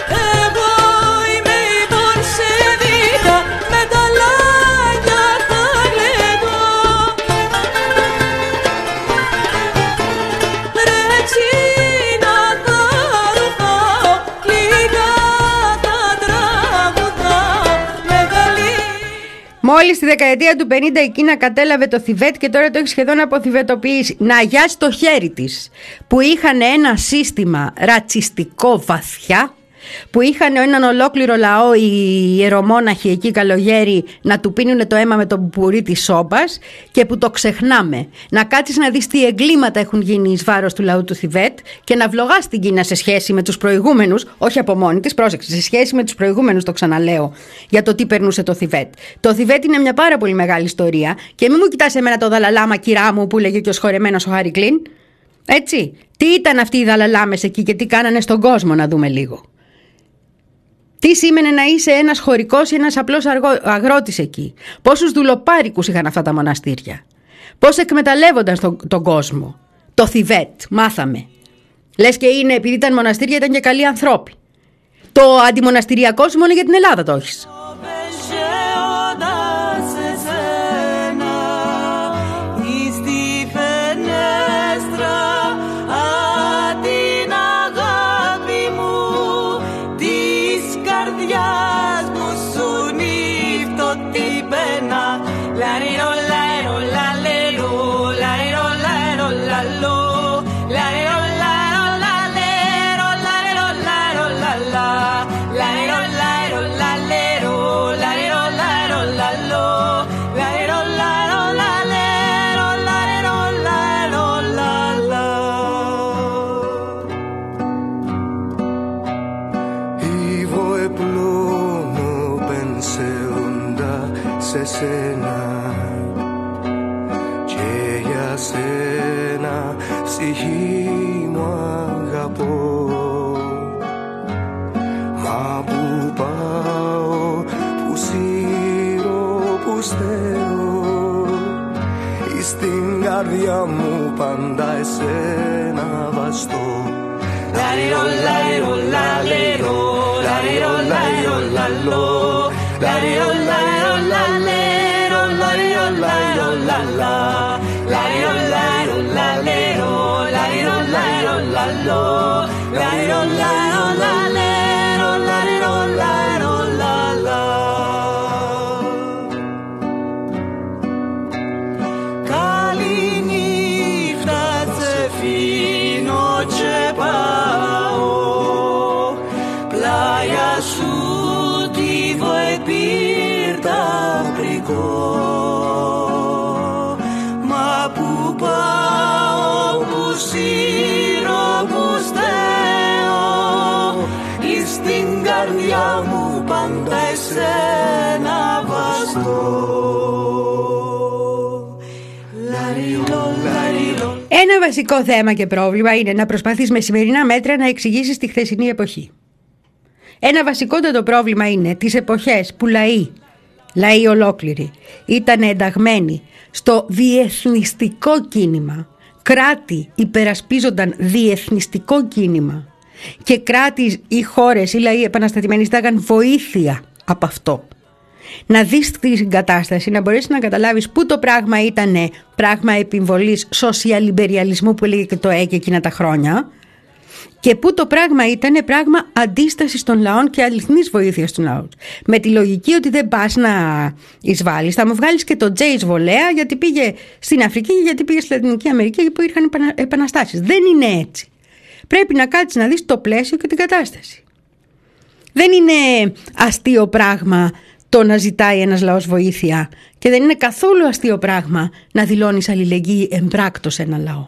Μόλις στη δεκαετία του πενήντα η Κίνα κατέλαβε το Θιβέτ και τώρα το έχει σχεδόν αποθιβετοποιήσει. Να γιάσει το χέρι της, που είχαν ένα σύστημα ρατσιστικό βαθιά, που είχαν έναν ολόκληρο λαό οι ιερομόναχοι εκεί καλογέρι να του πίνουν το αίμα με το μπουρί της σόπας και που το ξεχνάμε. Να κάτσεις να δεις τι εγκλήματα έχουν γίνει εις βάρος του λαού του Θιβέτ και να βλογάς την Κίνα σε σχέση με τους προηγούμενους, όχι από μόνη της, πρόσεξε, σε σχέση με τους προηγούμενους, το ξαναλέω, για το τι περνούσε το Θιβέτ. Το Θιβέτ είναι μια πάρα πολύ μεγάλη ιστορία και μην μου κοιτάς εμένα το Δαλαλάμα, κυρά μου, που λέγε και ο σχορεμένος ο Χάρι Κλίν. Έτσι. Τι ήταν αυτοί οι Δαλαλάμες εκεί και τι κάνανε στον κόσμο, να δούμε λίγο. Τι σήμαινε να είσαι ένας χωρικός ή ένας απλός αγρότης εκεί. Πόσους δουλοπάρικους είχαν αυτά τα μοναστήρια. Πώς εκμεταλλεύονταν τον, τον κόσμο. Το Θιβέτ, μάθαμε. Λες και είναι, επειδή ήταν μοναστήρια, ήταν και καλοί ανθρώποι. Το αντιμοναστηριακό σου μόνο για την Ελλάδα το έχεις. Καρδιά μου πάντα εσένα βαστώ. Λαριρο, λαριρο, λαλερο, λαριρο, λαριρο, λαλό, λαριρο, λαριρο, λαλερο, λαριρο, λαριρο, λαλά, λαριρο, λαριρο, λαλερο, λαριρο, λαριρο, λαλό, λαριρο, λαριρο, λαλερο, λαριρο, λαριρο, λαλά. στην καρδιά μου πάντα εσένα βαστώ. Ένα βασικό θέμα και πρόβλημα είναι να προσπαθείς με σημερινά μέτρα να εξηγήσεις τη χθεσινή εποχή. Ένα βασικότατο πρόβλημα είναι τις εποχές που λαοί, λαοί ολόκληροι, ήταν ενταγμένοι στο διεθνιστικό κίνημα. Κράτη υπερασπίζονταν διεθνιστικό κίνημα και κράτη ή χώρες ή λαοί επαναστατημένοι ζητάγαν βοήθεια από αυτό. Να δεις την κατάσταση, να μπορέσεις να καταλάβεις πού το πράγμα ήταν πράγμα επιβολής σοσιαλιμπεριαλισμού που έλεγε και το ΕΚ εκείνα τα χρόνια και πού το πράγμα ήταν πράγμα αντίστασης των λαών και αληθινής βοήθειας των λαών. Με τη λογική ότι δεν πας να εισβάλλεις, θα μου βγάλεις και τον Τζέι Βολέα γιατί πήγε στην Αφρική και γιατί πήγε στη Λατινική Αμερική που είχαν επαναστάσεις. Δεν είναι έτσι. Πρέπει να κάτσεις να δεις το πλαίσιο και την κατάσταση. Δεν είναι αστείο πράγμα το να ζητάει ένας λαός βοήθεια και δεν είναι καθόλου αστείο πράγμα να δηλώνεις αλληλεγγύη εμπράκτος σε ένα λαό.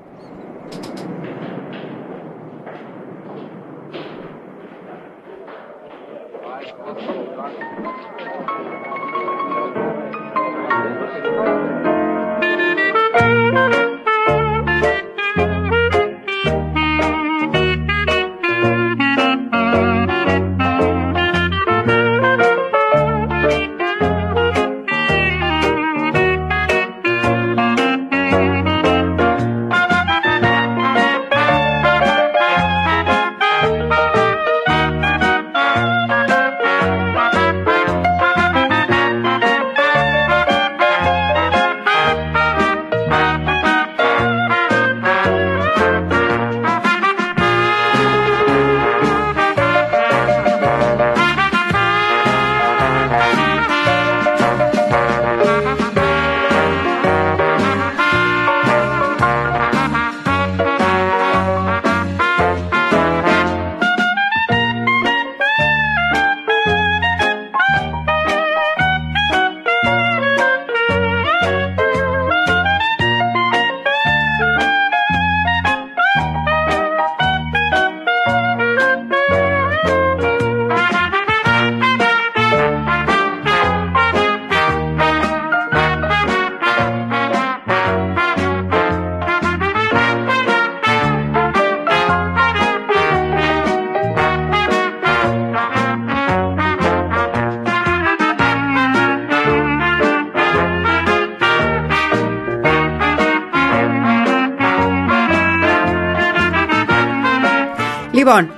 Λοιπόν,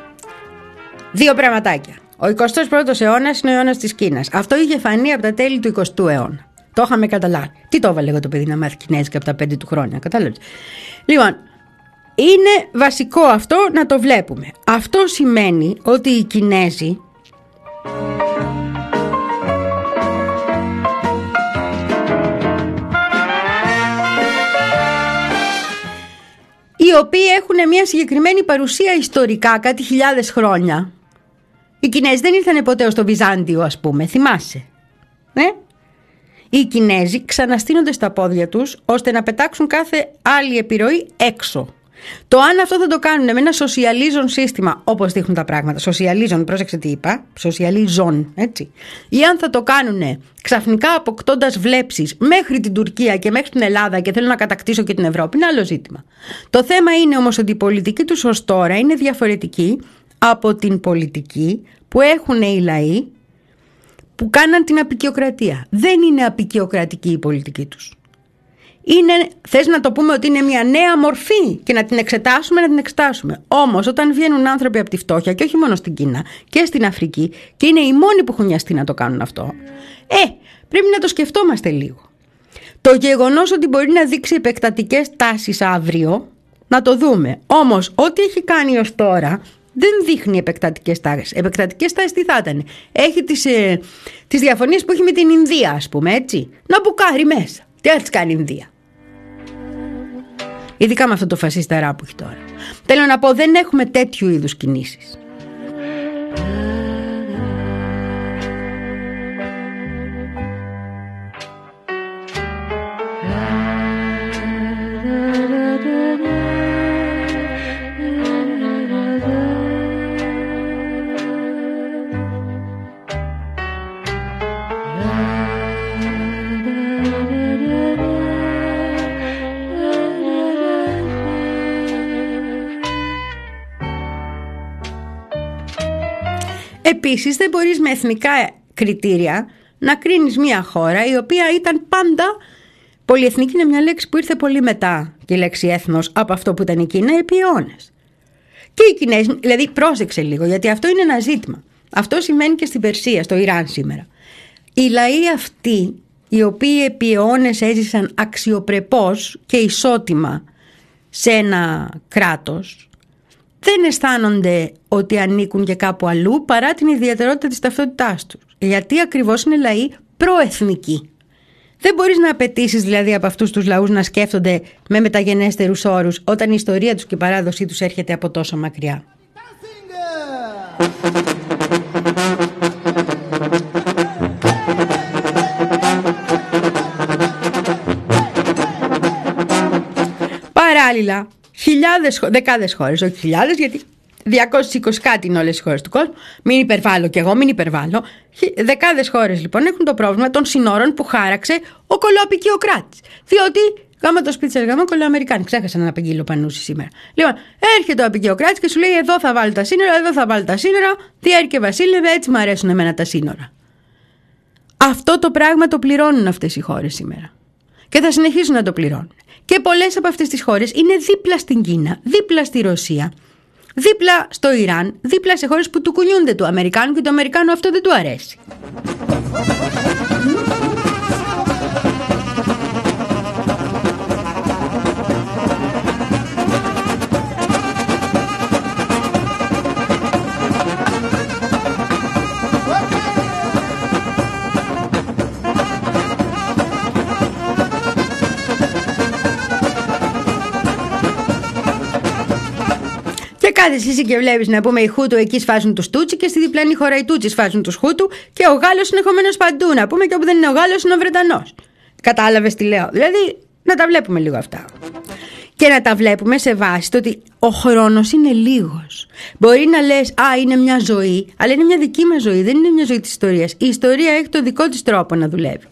δύο πραγματάκια. Ο εικοστός πρώτος αιώνας είναι ο αιώνας της Κίνας. Αυτό είχε φανεί από τα τέλη του εικοστού αιώνα. Το είχαμε καταλάβει. Τι το έβαλε εγώ το παιδί να μάθει Κινέζικα από τα πέντε του χρόνια, κατάλαβες. Λοιπόν, είναι βασικό αυτό να το βλέπουμε. Αυτό σημαίνει ότι οι Κινέζοι οι οποίοι έχουν μια συγκεκριμένη παρουσία ιστορικά κάτι χιλιάδες χρόνια. Οι Κινέζοι δεν ήρθανε ποτέ ως το Βυζάντιο, ας πούμε, θυμάσαι. Ε? Οι Κινέζοι ξαναστείνονται στα πόδια τους ώστε να πετάξουν κάθε άλλη επιρροή έξω. Το αν αυτό θα το κάνουν με ένα σοσιαλίζον σύστημα, όπως δείχνουν τα πράγματα, σοσιαλίζον, πρόσεξε τι είπα, σοσιαλίζον, έτσι, ή αν θα το κάνουν ξαφνικά αποκτώντας βλέψεις μέχρι την Τουρκία και μέχρι την Ελλάδα και θέλουν να κατακτήσω και την Ευρώπη, είναι άλλο ζήτημα. Το θέμα είναι όμως ότι η πολιτική τους ως τώρα είναι διαφορετική από την πολιτική που έχουν οι λαοί που κάναν την αποικιοκρατία. Δεν είναι αποικιοκρατική η πολιτική τους. Είναι, θες να το πούμε ότι είναι μια νέα μορφή και να την εξετάσουμε, να την εξετάσουμε. Όμως όταν βγαίνουν άνθρωποι από τη φτώχεια και όχι μόνο στην Κίνα και στην Αφρική και είναι οι μόνοι που έχουν νοιαστεί να το κάνουν αυτό, ε, πρέπει να το σκεφτόμαστε λίγο. Το γεγονός ότι μπορεί να δείξει επεκτατικές τάσεις αύριο, να το δούμε. Όμως ό,τι έχει κάνει ως τώρα δεν δείχνει επεκτατικές τάσεις. Επεκτατικές τάσεις τι θα ήταν? Έχει τις, ε, τις διαφωνίες που έχει με την Ινδία, ας πούμε, έτσι. Να μπουκάρει μέσα. Τι θα τις κάνει η Ινδία? Ειδικά με αυτό το φασισταρά που έχει τώρα. Θέλω να πω, δεν έχουμε τέτοιου είδους κινήσεις. Επίσης δεν μπορείς με εθνικά κριτήρια να κρίνεις μια χώρα η οποία ήταν πάντα πολυεθνική. Είναι μια λέξη που ήρθε πολύ μετά και η λέξη έθνος από αυτό που ήταν η Κίνα επί αιώνες. Και οι Κινέζοι, δηλαδή πρόσεξε λίγο, γιατί αυτό είναι ένα ζήτημα. Αυτό συμβαίνει και στην Περσία, στο Ιράν σήμερα. Οι λαοί αυτοί, οι οποίοι επί αιώνες έζησαν αξιοπρεπώς και ισότιμα σε ένα κράτος, δεν αισθάνονται ότι ανήκουν και κάπου αλλού παρά την ιδιαιτερότητα της ταυτότητάς τους. Γιατί ακριβώς είναι λαοί προεθνικοί. Δεν μπορείς να απαιτήσεις δηλαδή από αυτούς τους λαούς να σκέφτονται με μεταγενέστερους όρους όταν η ιστορία τους και η παράδοσή τους έρχεται από τόσο μακριά. Παράλληλα, χιλιάδες, δεκάδες χώρες, όχι χιλιάδες, γιατί διακόσιες είκοσι κάτι είναι όλες οι χώρες του κόσμου. Μην υπερβάλλω κι εγώ, μην υπερβάλλω. Δεκάδες χώρες λοιπόν έχουν το πρόβλημα των συνόρων που χάραξε ο κολοαπικιοκράτης. Διότι γάμα το σπίτι σας, γάμα κολοαμερικάνοι. Ξέχασα να απαγγείλω Πανούση σήμερα. Λοιπόν, έρχεται ο απικιοκράτης και σου λέει: εδώ θα βάλω τα σύνορα, εδώ θα βάλω τα σύνορα. Διάρκεια και βασίλευε, έτσι μου αρέσουν εμένα τα σύνορα. Αυτό το πράγμα το πληρώνουν αυτές οι χώρες σήμερα. Και θα συνεχίσουν να το πληρώνουν. Και πολλές από αυτές τις χώρες είναι δίπλα στην Κίνα, δίπλα στη Ρωσία, δίπλα στο Ιράν, δίπλα σε χώρες που του κουνιούνται του Αμερικάνου και το Αμερικάνου αυτό δεν του αρέσει. Κάθεσαι εσύ και βλέπεις, να πούμε, οι Χούτου εκεί σφάζουν τους Τούτσι και στη διπλανή χώρα οι Τούτσι σφάζουν τους Χούτου και ο Γάλλος συνεχομένως παντού. Να πούμε, και όπου δεν είναι ο Γάλλος είναι ο Βρετανός. Κατάλαβες τι λέω? Δηλαδή να τα βλέπουμε λίγο αυτά. Και να τα βλέπουμε σε βάση το ότι ο χρόνος είναι λίγος. Μπορεί να λες, α, είναι μια ζωή, αλλά είναι μια δική μας ζωή, δεν είναι μια ζωή της ιστορίας. Η ιστορία έχει το δικό της τρόπο να δουλεύει.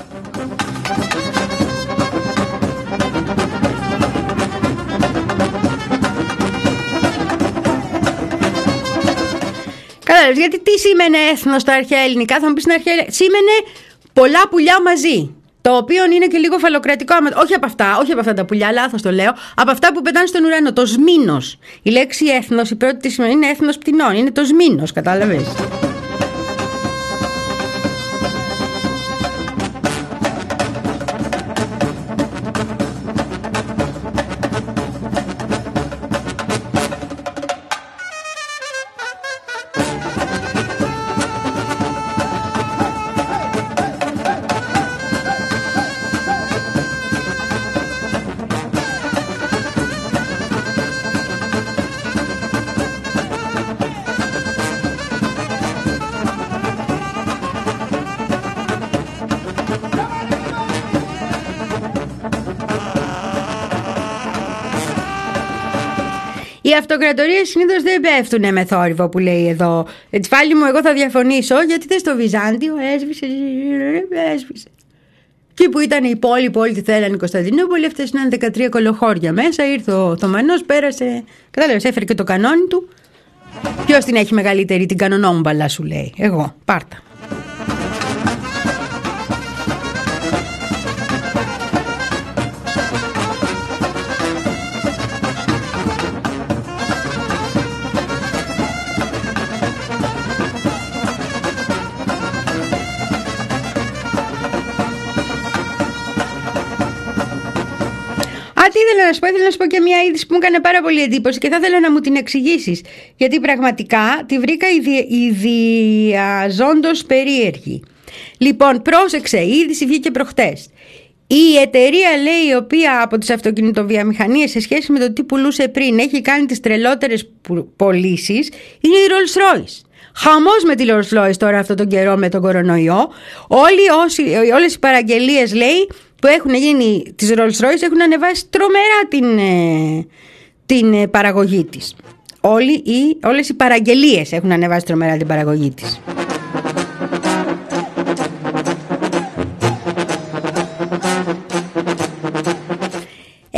Κατάλαβες, γιατί τι σήμαινε έθνος στα αρχαία ελληνικά? Θα μου πεις στην αρχαία ελληνικά σήμαινε πολλά πουλιά μαζί. Το οποίο είναι και λίγο φαλοκρατικό. Όχι από αυτά, όχι από αυτά τα πουλιά, λάθος το λέω. Από αυτά που πετάνε στον ουρανό. Το σμήνος. Η λέξη έθνος, η πρώτη της σημαίνει είναι έθνος πτηνών. Είναι το σμήνος, κατάλαβες. Οι αυτοκρατορίες συνήθως δεν πέφτουνε με θόρυβο, που λέει εδώ. Τσφάλι μου, εγώ θα διαφωνήσω, γιατί δεν στο Βυζάντιο έσβησε, έσβησε. Εκεί που ήταν η πόλη, που όλοι τη θέλανε, η Κωνσταντινούπολη, αυτές ήταν δεκατρία κολοχώρια μέσα. Ήρθε ο Οθωμανός, πέρασε. Κατάλαβες, έφερε και το κανόνι του. Ποιος την έχει μεγαλύτερη, την κανονόμπαλα, σου λέει. Εγώ, πάρτα. Τι ήθελα να σου πω, ήθελα να σου πω και μια είδηση που μου έκανε πάρα πολύ εντύπωση και θα ήθελα να μου την εξηγήσεις. Γιατί πραγματικά τη βρήκα ιδιαζόντως περίεργη. Λοιπόν, πρόσεξε, η είδηση βγήκε προχτές. Η εταιρεία, λέει, η οποία από τις αυτοκινητοβιομηχανίες σε σχέση με το τι πουλούσε πριν έχει κάνει τις τρελότερες πωλήσεις, είναι η Rolls Royce. Χαμός με τη Rolls Royce τώρα αυτόν τον καιρό με τον κορονοϊό. Όλοι, όσοι, όλες οι παραγγελίες, λέει, που έχουν γίνει της Rolls Royce έχουν ανεβάσει τρομερά την, την παραγωγή της. Όλοι οι, όλες οι παραγγελίες έχουν ανεβάσει τρομερά την παραγωγή της.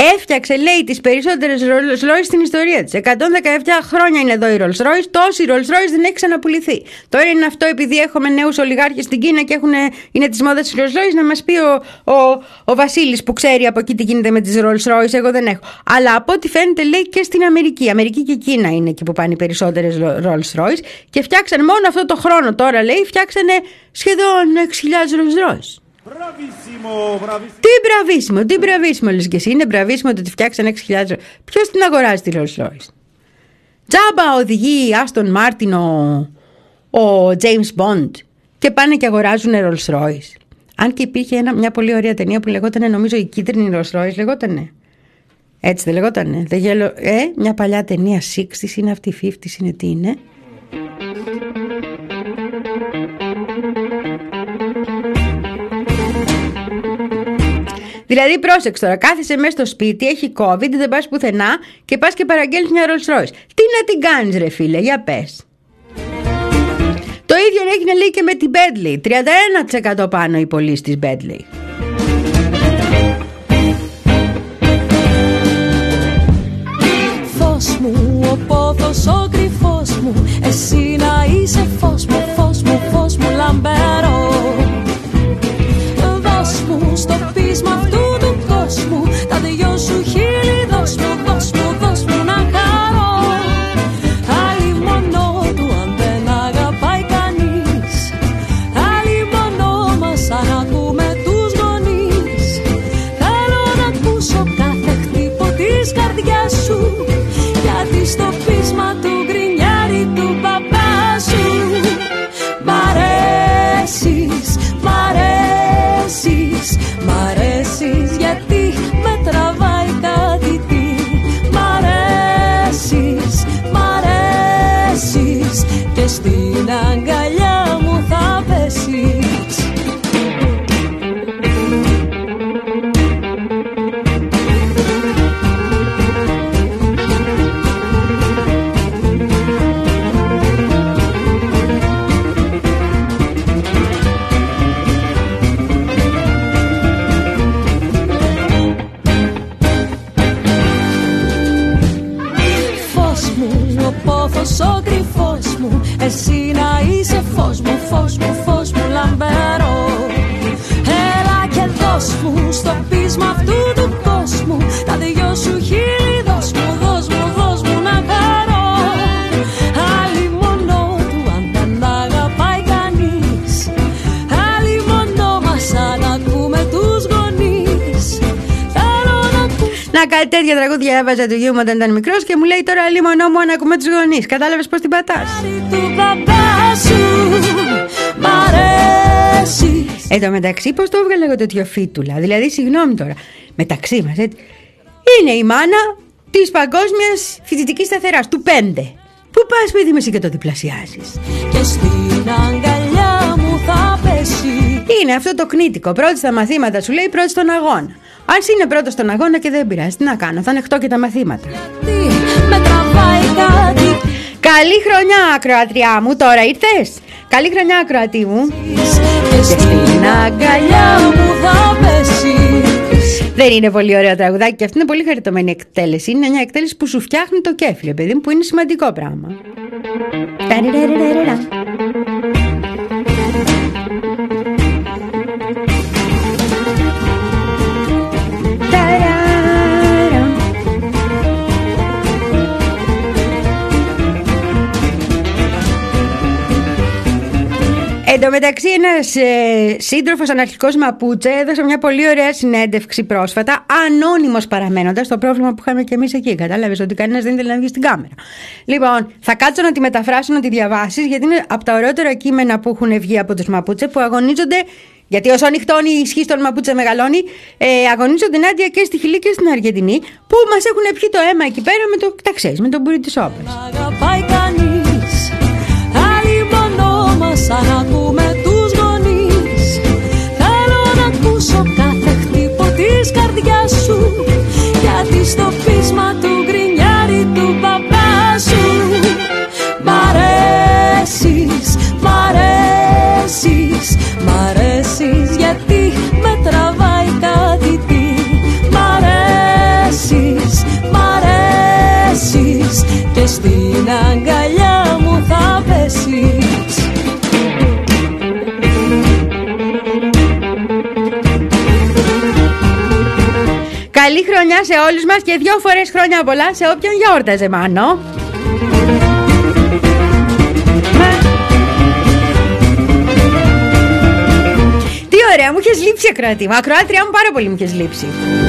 έφτιαξε, λέει, τις περισσότερες Rolls Royce στην ιστορία της. εκατόν δεκαεπτά χρόνια είναι εδώ η Rolls Royce, τόση Rolls Royce δεν έχει ξαναπουληθεί. Τώρα είναι αυτό επειδή έχουμε νέους ολιγάρχες στην Κίνα και έχουν, είναι της μόδας της Rolls Royce, να μας πει ο, ο, ο Βασίλης που ξέρει από εκεί τι γίνεται με τις Rolls Royce. Εγώ δεν έχω. Αλλά από ό,τι φαίνεται, λέει, και στην Αμερική. Αμερική και Κίνα είναι εκεί που πάνε οι περισσότερες Rolls Royce και φτιάξανε μόνο αυτό το χρόνο τώρα, λέει, φτιάξανε σχεδόν έξι χιλιάδες Rolls Royce. Μπραβίσιμο, μπραβίσιμο. Τι μπραβίσιμο, τι μπραβίσιμο λες και εσύ. Είναι μπραβίσιμο το ότι φτιάξανε έξι χιλιάδες. Ποιος την αγοράζει τη Rolls Royce? Τζάμπα οδηγεί Άστον Μάρτιν ο, ο James Bond και πάνε και αγοράζουν Rolls Royce. Αν και υπήρχε ένα, μια πολύ ωραία ταινία που λεγότανε, νομίζω η κίτρινη Rolls Royce λεγότανε. Έτσι δεν λεγότανε? The Yellow, ε, μια παλιά ταινία εξήντα είναι αυτή, πενήντα είναι, τι είναι? Δηλαδή πρόσεξε τώρα, κάθεσαι μέσα στο σπίτι, έχει COVID, δεν πας πουθενά και πας και παραγγέλνεις μια Rolls Royce. Τι να την κάνεις ρε φίλε, για πες. Το ίδιο έγινε, λέει, και με την Bentley. τριάντα ένα τοις εκατό πάνω οι πωλήσεις της Bentley. Φως μου, ο πόθος, ο κρυφός μου, εσύ να είσαι φως μου, φως μου, φως μου λαμπερό. Δώσ' μου στο πείσμα αυτού του κόσμου τα δυο σου χείλη, δώσ' μου, δώσ' μου, δώσ' μου να χαρώ. Άλλη μόνο του αν δεν αγαπάει κανείς, άλλη μόνο μας αν ακούμε τους γονείς. Θέλω να ακούσω κάθε χτύπο της καρδιάς σου, γιατί στο πείσμα του γκρινιάρι του παπά σου. Μ' αρέσεις, μ' αρέσεις, μ' αρέσεις γιατί με τραβάει κάτι τι. Μ' αρέσεις, μ' αρέσεις και στην αγκαλιά μου θα πέσεις. Ο κρυφός μου, εσύ να είσαι φως μου, φως μου, φως μου λαμπερό. Έλα και δώσ' μου στο πείσμα αυτού του κόσμου τα δυο σου χείλη, δώσ' μου, δώσ' μου, δώσ' μου να χαρώ. Άλλη μόνο του αν δεν αγαπάει κανείς, άλλη μόνο μας αν ακούμε τους γονείς. Να, κάτι τέτοια τραγούδια έβαζα του γιού μου όταν ήταν μικρός και μου λέει τώρα άλλη μονό μου αν ακούμε τους γονείς. Κατάλαβες πώς την πατάς? Εν τω μεταξύ, πώς το έβγαλε εγώ τέτοιο φίτουλα? Δηλαδή, συγγνώμη τώρα, μεταξύ μας, έτσι, είναι η μάνα της παγκόσμιας φοιτητικής σταθεράς, του πέντε. Πού πας, παιδί μου, εσύ και το διπλασιάζεις? Και στην αγκαλιά μου θα πέσει. Είναι αυτό το κνήτικο. Πρώτη στα μαθήματα σου λέει, πρώτη στον αγώνα. Αν είναι πρώτο στον αγώνα και δεν πειράζει, τι να κάνω, θα ανεχτώ και τα μαθήματα. Γιατί με τραβάει κάτι. Καλή χρονιά, ακροατριά μου, τώρα ήρθες? Καλή χρονιά, ακροατή μου. Και στην αγκαλιά μου θα πέσει. Δεν είναι πολύ ωραίο τραγουδάκι και αυτή είναι πολύ χαριτωμένη εκτέλεση. Είναι μια εκτέλεση που σου φτιάχνει το κέφι, παιδί μου, που είναι σημαντικό πράγμα. Εν τω μεταξύ, ένας ε, σύντροφος αναρχικός Μαπούτσε έδωσε μια πολύ ωραία συνέντευξη πρόσφατα, ανώνυμος παραμένοντας, το πρόβλημα που είχαμε και εμείς εκεί. Κατάλαβες ότι κανένας δεν ήθελε να βγει στην κάμερα. Λοιπόν, θα κάτσω να τη μεταφράσω, να τη διαβάσεις, γιατί είναι από τα ωραιότερα κείμενα που έχουν βγει από τους Μαπούτσε, που αγωνίζονται. Γιατί όσο ανοιχτώνει η ισχύ των Μαπούτσε μεγαλώνει, ε, αγωνίζονται ενάντια και στη Χιλή και στην Αργεντινή, που μας έχουν πιει το αίμα εκεί πέρα με το, τα ξέρεις, με τον μπουρί της όπερας. Αγαπάει κανείς, άλλη μόνο μας αν ακούμε τους γονείς. Θέλω να ακούσω κάθε χτύπο της καρδιάς σου, γιατί στο πείσμα του γκρινιάρι του παπά σου. Μ' αρέσεις, μ' αρέσεις, μ' αρέσεις γιατί με τραβάει κάτι τι. Μ' αρέσεις, χρόνια σε όλους μας και δύο φορές χρόνια πολλά σε όποιον γιόρταζε, Μάνο. Τι ωραία, μου είχες λείψει ακροατή. Ακροάτρια μου πάρα πολύ μου είχες λείψει.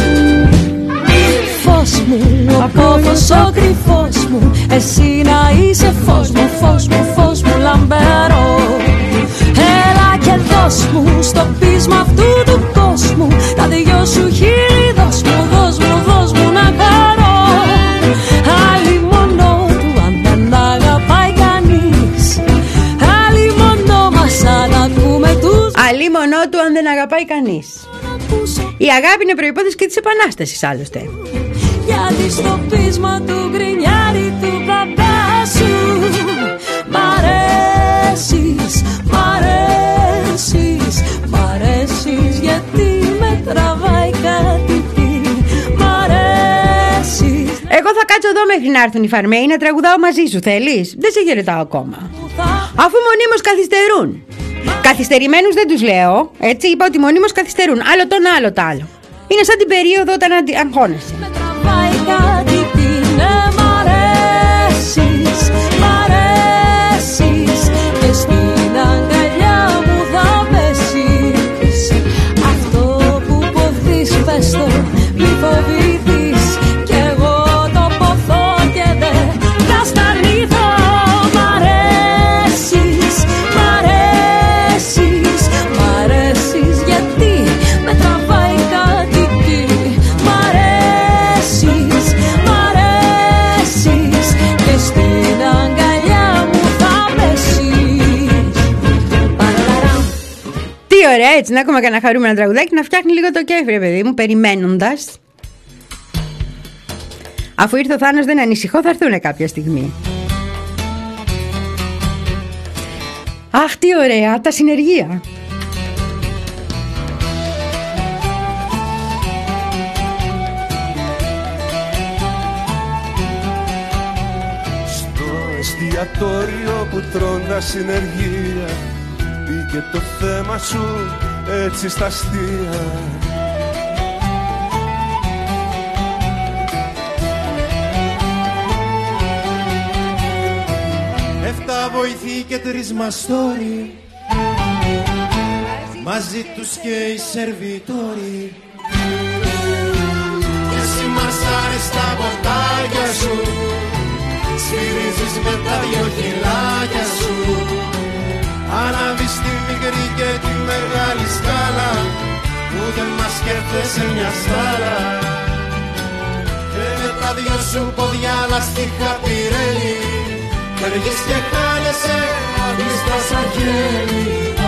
Φως μου, ο κόβος ο κρυφός μου, εσύ να είσαι φως μου, φως μου, φως μου λαμπερό. Έλα και δώσ' μου στο πείσμα αυτού του κόσμου τα δυο σου χείλη, δώσ' μου, δώσ' μου, δώσ' μου να χαρώ. Άλλη μόνο του αν δεν αγαπάει κανείς, άλλη μόνο μας αν ακούμε τους. Άλλη μόνο του αν δεν αγαπάει κανείς. Η αγάπη είναι προϋπόθεση και της επανάστασης άλλωστε. Γιατί στο πείσμα του γκρινιάρι του παπά σου μ' αρέσεις, μ' αρέσεις, μ' αρέσεις, γιατί με τραβάει κάτι τι, μ' αρέσεις. Εγώ θα κάτσω εδώ μέχρι να έρθουν οι Φαρμαίοι να τραγουδάω μαζί σου, θέλεις? Δεν σε χαιρετάω ακόμα, αφού μονίμως καθυστερούν. Καθυστερημένους δεν τους λέω, έτσι, είπα ότι μονίμως καθυστερούν. Άλλο τον άλλο το άλλο. Είναι σαν την περίοδο όταν αγχώνεσαι. Με τραβάει κάτι τι, ναι, μ' αρέσεις, μ' αρέσεις, και στην αγκαλιά μου θα πέσεις. Αυτό που ποθείς πες το, μη φοβηθείς, κι εγώ το ποθώ και δεν θα σταρνηθώ. Μ' αρέσεις, μ' αρέσεις, μ' αρέσεις, γιατί με τραβάει κάτι τι, μ' αρέσεις, μ' αρέσεις, και στην αγκαλιά μου θα πέσεις. Παραλαρά. Τι ωραία, έτσι, να έχουμε κανένα χαρούμενο τραγουδάκι να φτιάχνει λίγο το κέφι, ρε παιδί μου, περιμένοντας. Αφού ήρθε ο Θάνος δεν ανησυχώ, θα έρθουνε κάποια στιγμή. Αχ, τι ωραία, τα συνεργεία. Στο εστιατόριο που τρώνε συνεργεία, μπήκε το θέμα σου έτσι στα αστεία. Εφτά βοηθοί και τρεις μαστόροι, μαζί τους και οι σερβιτόροι. Και εσύ μαρσάρεις τα πορτάκια σου, σφυρίζεις με τα δυο χυλάκια σου. Ανάβεις τη μικρή και τη μεγάλη σκάλα, που δεν μας σκέφτεσαι μια στάλα. Και με τα δυο σου ποδιά λαστιχά πυρέλη, φεύγεις και χάνεσαι στα σαγέλη.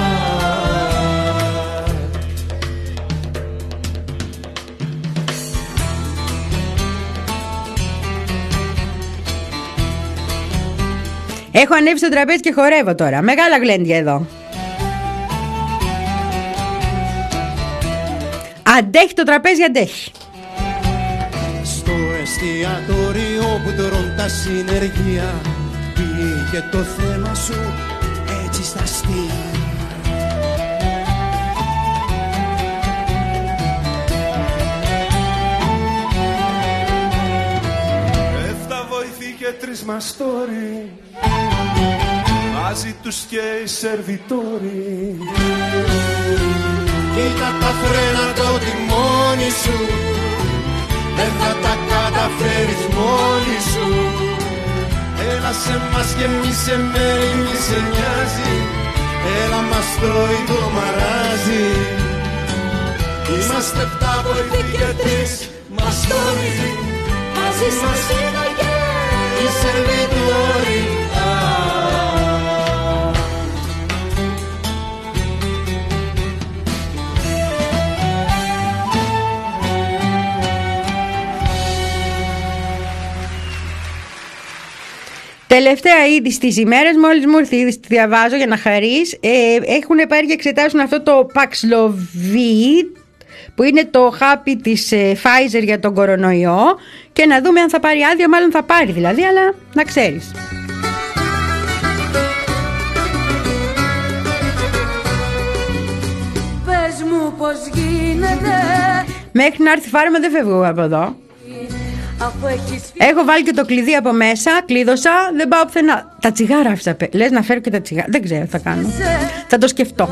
Έχω ανέβει στο τραπέζι και χορεύω τώρα. Μεγάλα γλέντια εδώ. Αντέχει το τραπέζι, αντέχει. Στο εστιατόριο που τρώνε τα συνεργεία, πήγε το θέμα σου έτσι στα αστεία. Εφτά βοηθοί και τρεις μαστόροι, μαζί τους και οι σερβιτόροι. Κοίτα τα φρένα το τιμόνι σου, δεν θα τα καταφέρεις μόνη σου. Έλα σε μας και μη σε μέρη μη σε νοιάζει, έλα μας τρώει το μαράζι. Είμαστε εφτά βοηθοί και τρεις μαστόροι, μαζί μας είναι και οι σερβιτόροι. Τελευταία είδη στις ημέρες, μόλις μου ήρθε η είδηση, τη διαβάζω για να χαρείς. Ε, έχουν πάρει και εξετάσουν αυτό το Paxlovid, που είναι το χάπι της ε, Pfizer για τον κορονοϊό, και να δούμε αν θα πάρει άδεια. Μάλλον θα πάρει δηλαδή, αλλά να ξέρεις. Πες μου πως γίνεται. Μέχρι να έρθει φάρμα δεν φεύγω από εδώ. Έχω βάλει και το κλειδί από μέσα, κλείδωσα, δεν πάω πουθενά. Τα τσιγάρα άφησα. Λες να φέρω και τα τσιγάρα. Δεν ξέρω τι θα κάνω. Θα το σκεφτώ.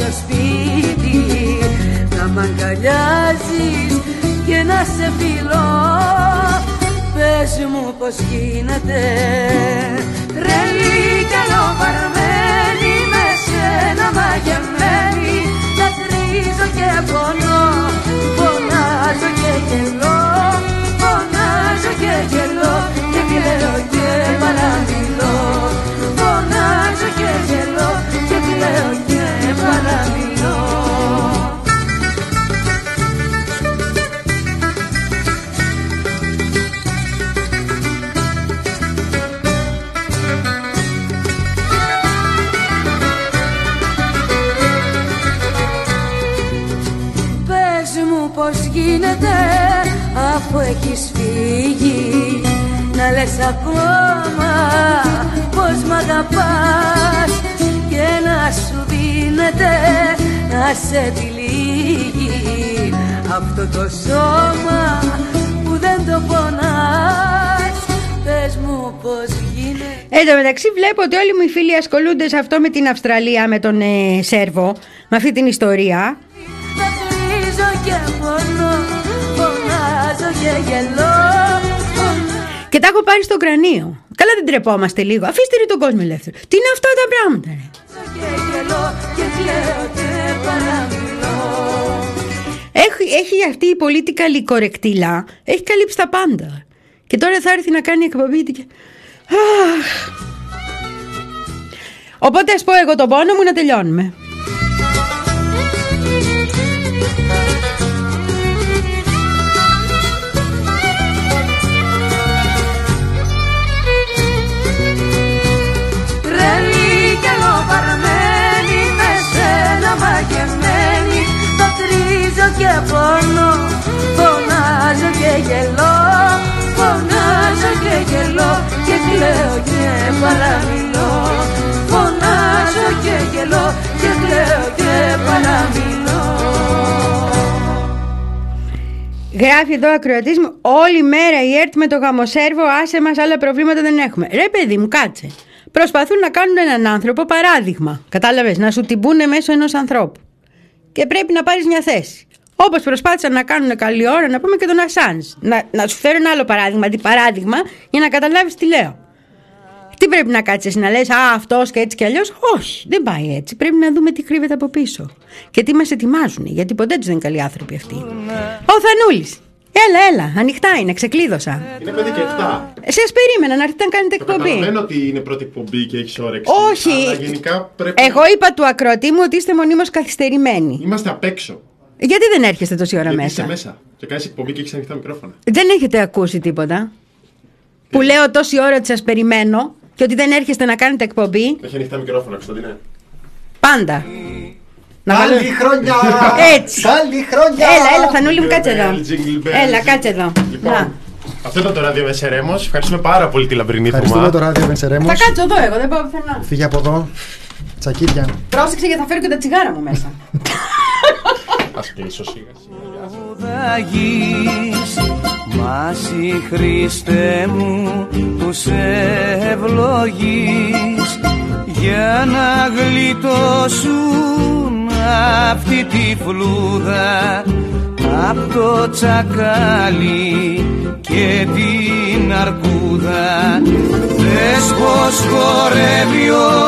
Να μ' αγκαλιάζεις και να σε φιλώ. Πες μου πως γίνεται. Τρελή και λοβαρμένη, με σένα μαγεμένη. Δακρύζω και πονώ, φωνάζω και γελώ. Φωνάζω και γελώ και κλαίω και παραμιλώ. Φωνάζω και γελώ και κλαίω και παραμιλώ. Πώς γίνεται αφού έχεις φύγει, να λες ακόμα πως μ' αγαπάς και να σου δίνεται να σε τυλίγει αυτό το σώμα που δεν το πονάς. Πες μου πως γίνεται. Εν τω μεταξύ βλέπω ότι όλοι μου οι φίλοι ασχολούνται σε αυτό με την Αυστραλία, με τον ε, Σέρβο, με αυτή την ιστορία. Και πονώ, φωνάζω και γελώ. Και τα έχω πάρει στο κρανίο. Καλά, δεν τρεπόμαστε λίγο. Αφήστε ρε τον κόσμο ελεύθερο. Τι είναι αυτά τα πράγματα, ρε. Και γελώ και κλαίω και παραμιλώ. Έχει, έχει αυτή η political κορεκτήλα. Έχει καλύψει τα πάντα. Και τώρα θα έρθει να κάνει εκπομπή και... Οπότε ας πω εγώ τον πόνο μου να τελειώνουμε. Και πονώ, φωνάζω και γελώ. Φωνάζω και γελώ και κλαίω και παραμιλώ. Φωνάζω και γελώ και κλαίω και παραμιλώ. Γράφει εδώ ακροατής μου, όλη μέρα η ΕΡΤ με το γαμοσέρβο, άσε μας, άλλα προβλήματα δεν έχουμε. Ρε παιδί μου, κάτσε. Προσπαθούν να κάνουν έναν άνθρωπο παράδειγμα. Κατάλαβες, να σου τυμπούνε μέσω ενός ανθρώπου. Και πρέπει να πάρεις μια θέση. Όπως προσπάθησαν να κάνουν καλή ώρα, να πούμε και τον Ασάνζ. Να, να σου φέρω ένα άλλο παράδειγμα, αντί παράδειγμα, για να καταλάβεις τι λέω. Τι πρέπει να κάτσεις να λες, α, αυτός και έτσι κι αλλιώς. Όχι, δεν πάει έτσι. Πρέπει να δούμε τι κρύβεται από πίσω. Και τι μας ετοιμάζουν, γιατί ποτέ τους δεν είναι καλοί άνθρωποι αυτοί. Ο Θανούλης. Έλα, έλα, ανοιχτά είναι, ξεκλείδωσα. Είναι πέντε και επτά. Σας περίμενα να έρθετε να κάνετε εκπομπή. Καταλαβαίνω ότι είναι πρώτη εκπομπή και έχεις όρεξη. Όχι. Αλλά γενικά πρέπει... Εγώ είπα του ακροατή μου ότι είστε μονίμως καθυστερημένοι. Είμαστε απ' έξω. Γιατί δεν έρχεστε τόση ώρα Γιατί μέσα. είσαι μέσα και κάνεις εκπομπή και έχεις ανοιχτά μικρόφωνα. Δεν έχετε ακούσει τίποτα. Που λέω τόση ώρα ότι σας περιμένω και ότι δεν έρχεστε να κάνετε εκπομπή. Έχει ανοιχτά μικρόφωνα, Κωνσταντίνε. Πάντα. Καλή χρονιά! Έτσι. Καλή χρονιά! Έλα, έλα, Θανούλη μου, κάτσε εδώ. Έλα, κάτσε εδώ. Λοιπόν, αυτό ήταν το ράδιο Βενσερέμος. Ευχαριστούμε πάρα πολύ τη λαμπρινή Θωμά. Ευχαριστούμε το ράδιο Βενσερέμος. Θα κάτσω εδώ, εγώ δεν πάω πουθενά. Φύγε από εδώ. Τσακίδια. Πρόσεξε γιατί θα φέρω και τα τσιγάρα μου μέσα. Ας κλείσω σιγά σιγά. Μα εσύ Χριστέ μου τους ευλογείς για να γλιτώσουν αυτή τη φλούδα απ' το τσακάλι και την αρκούδα. Δες πως χορεύει ο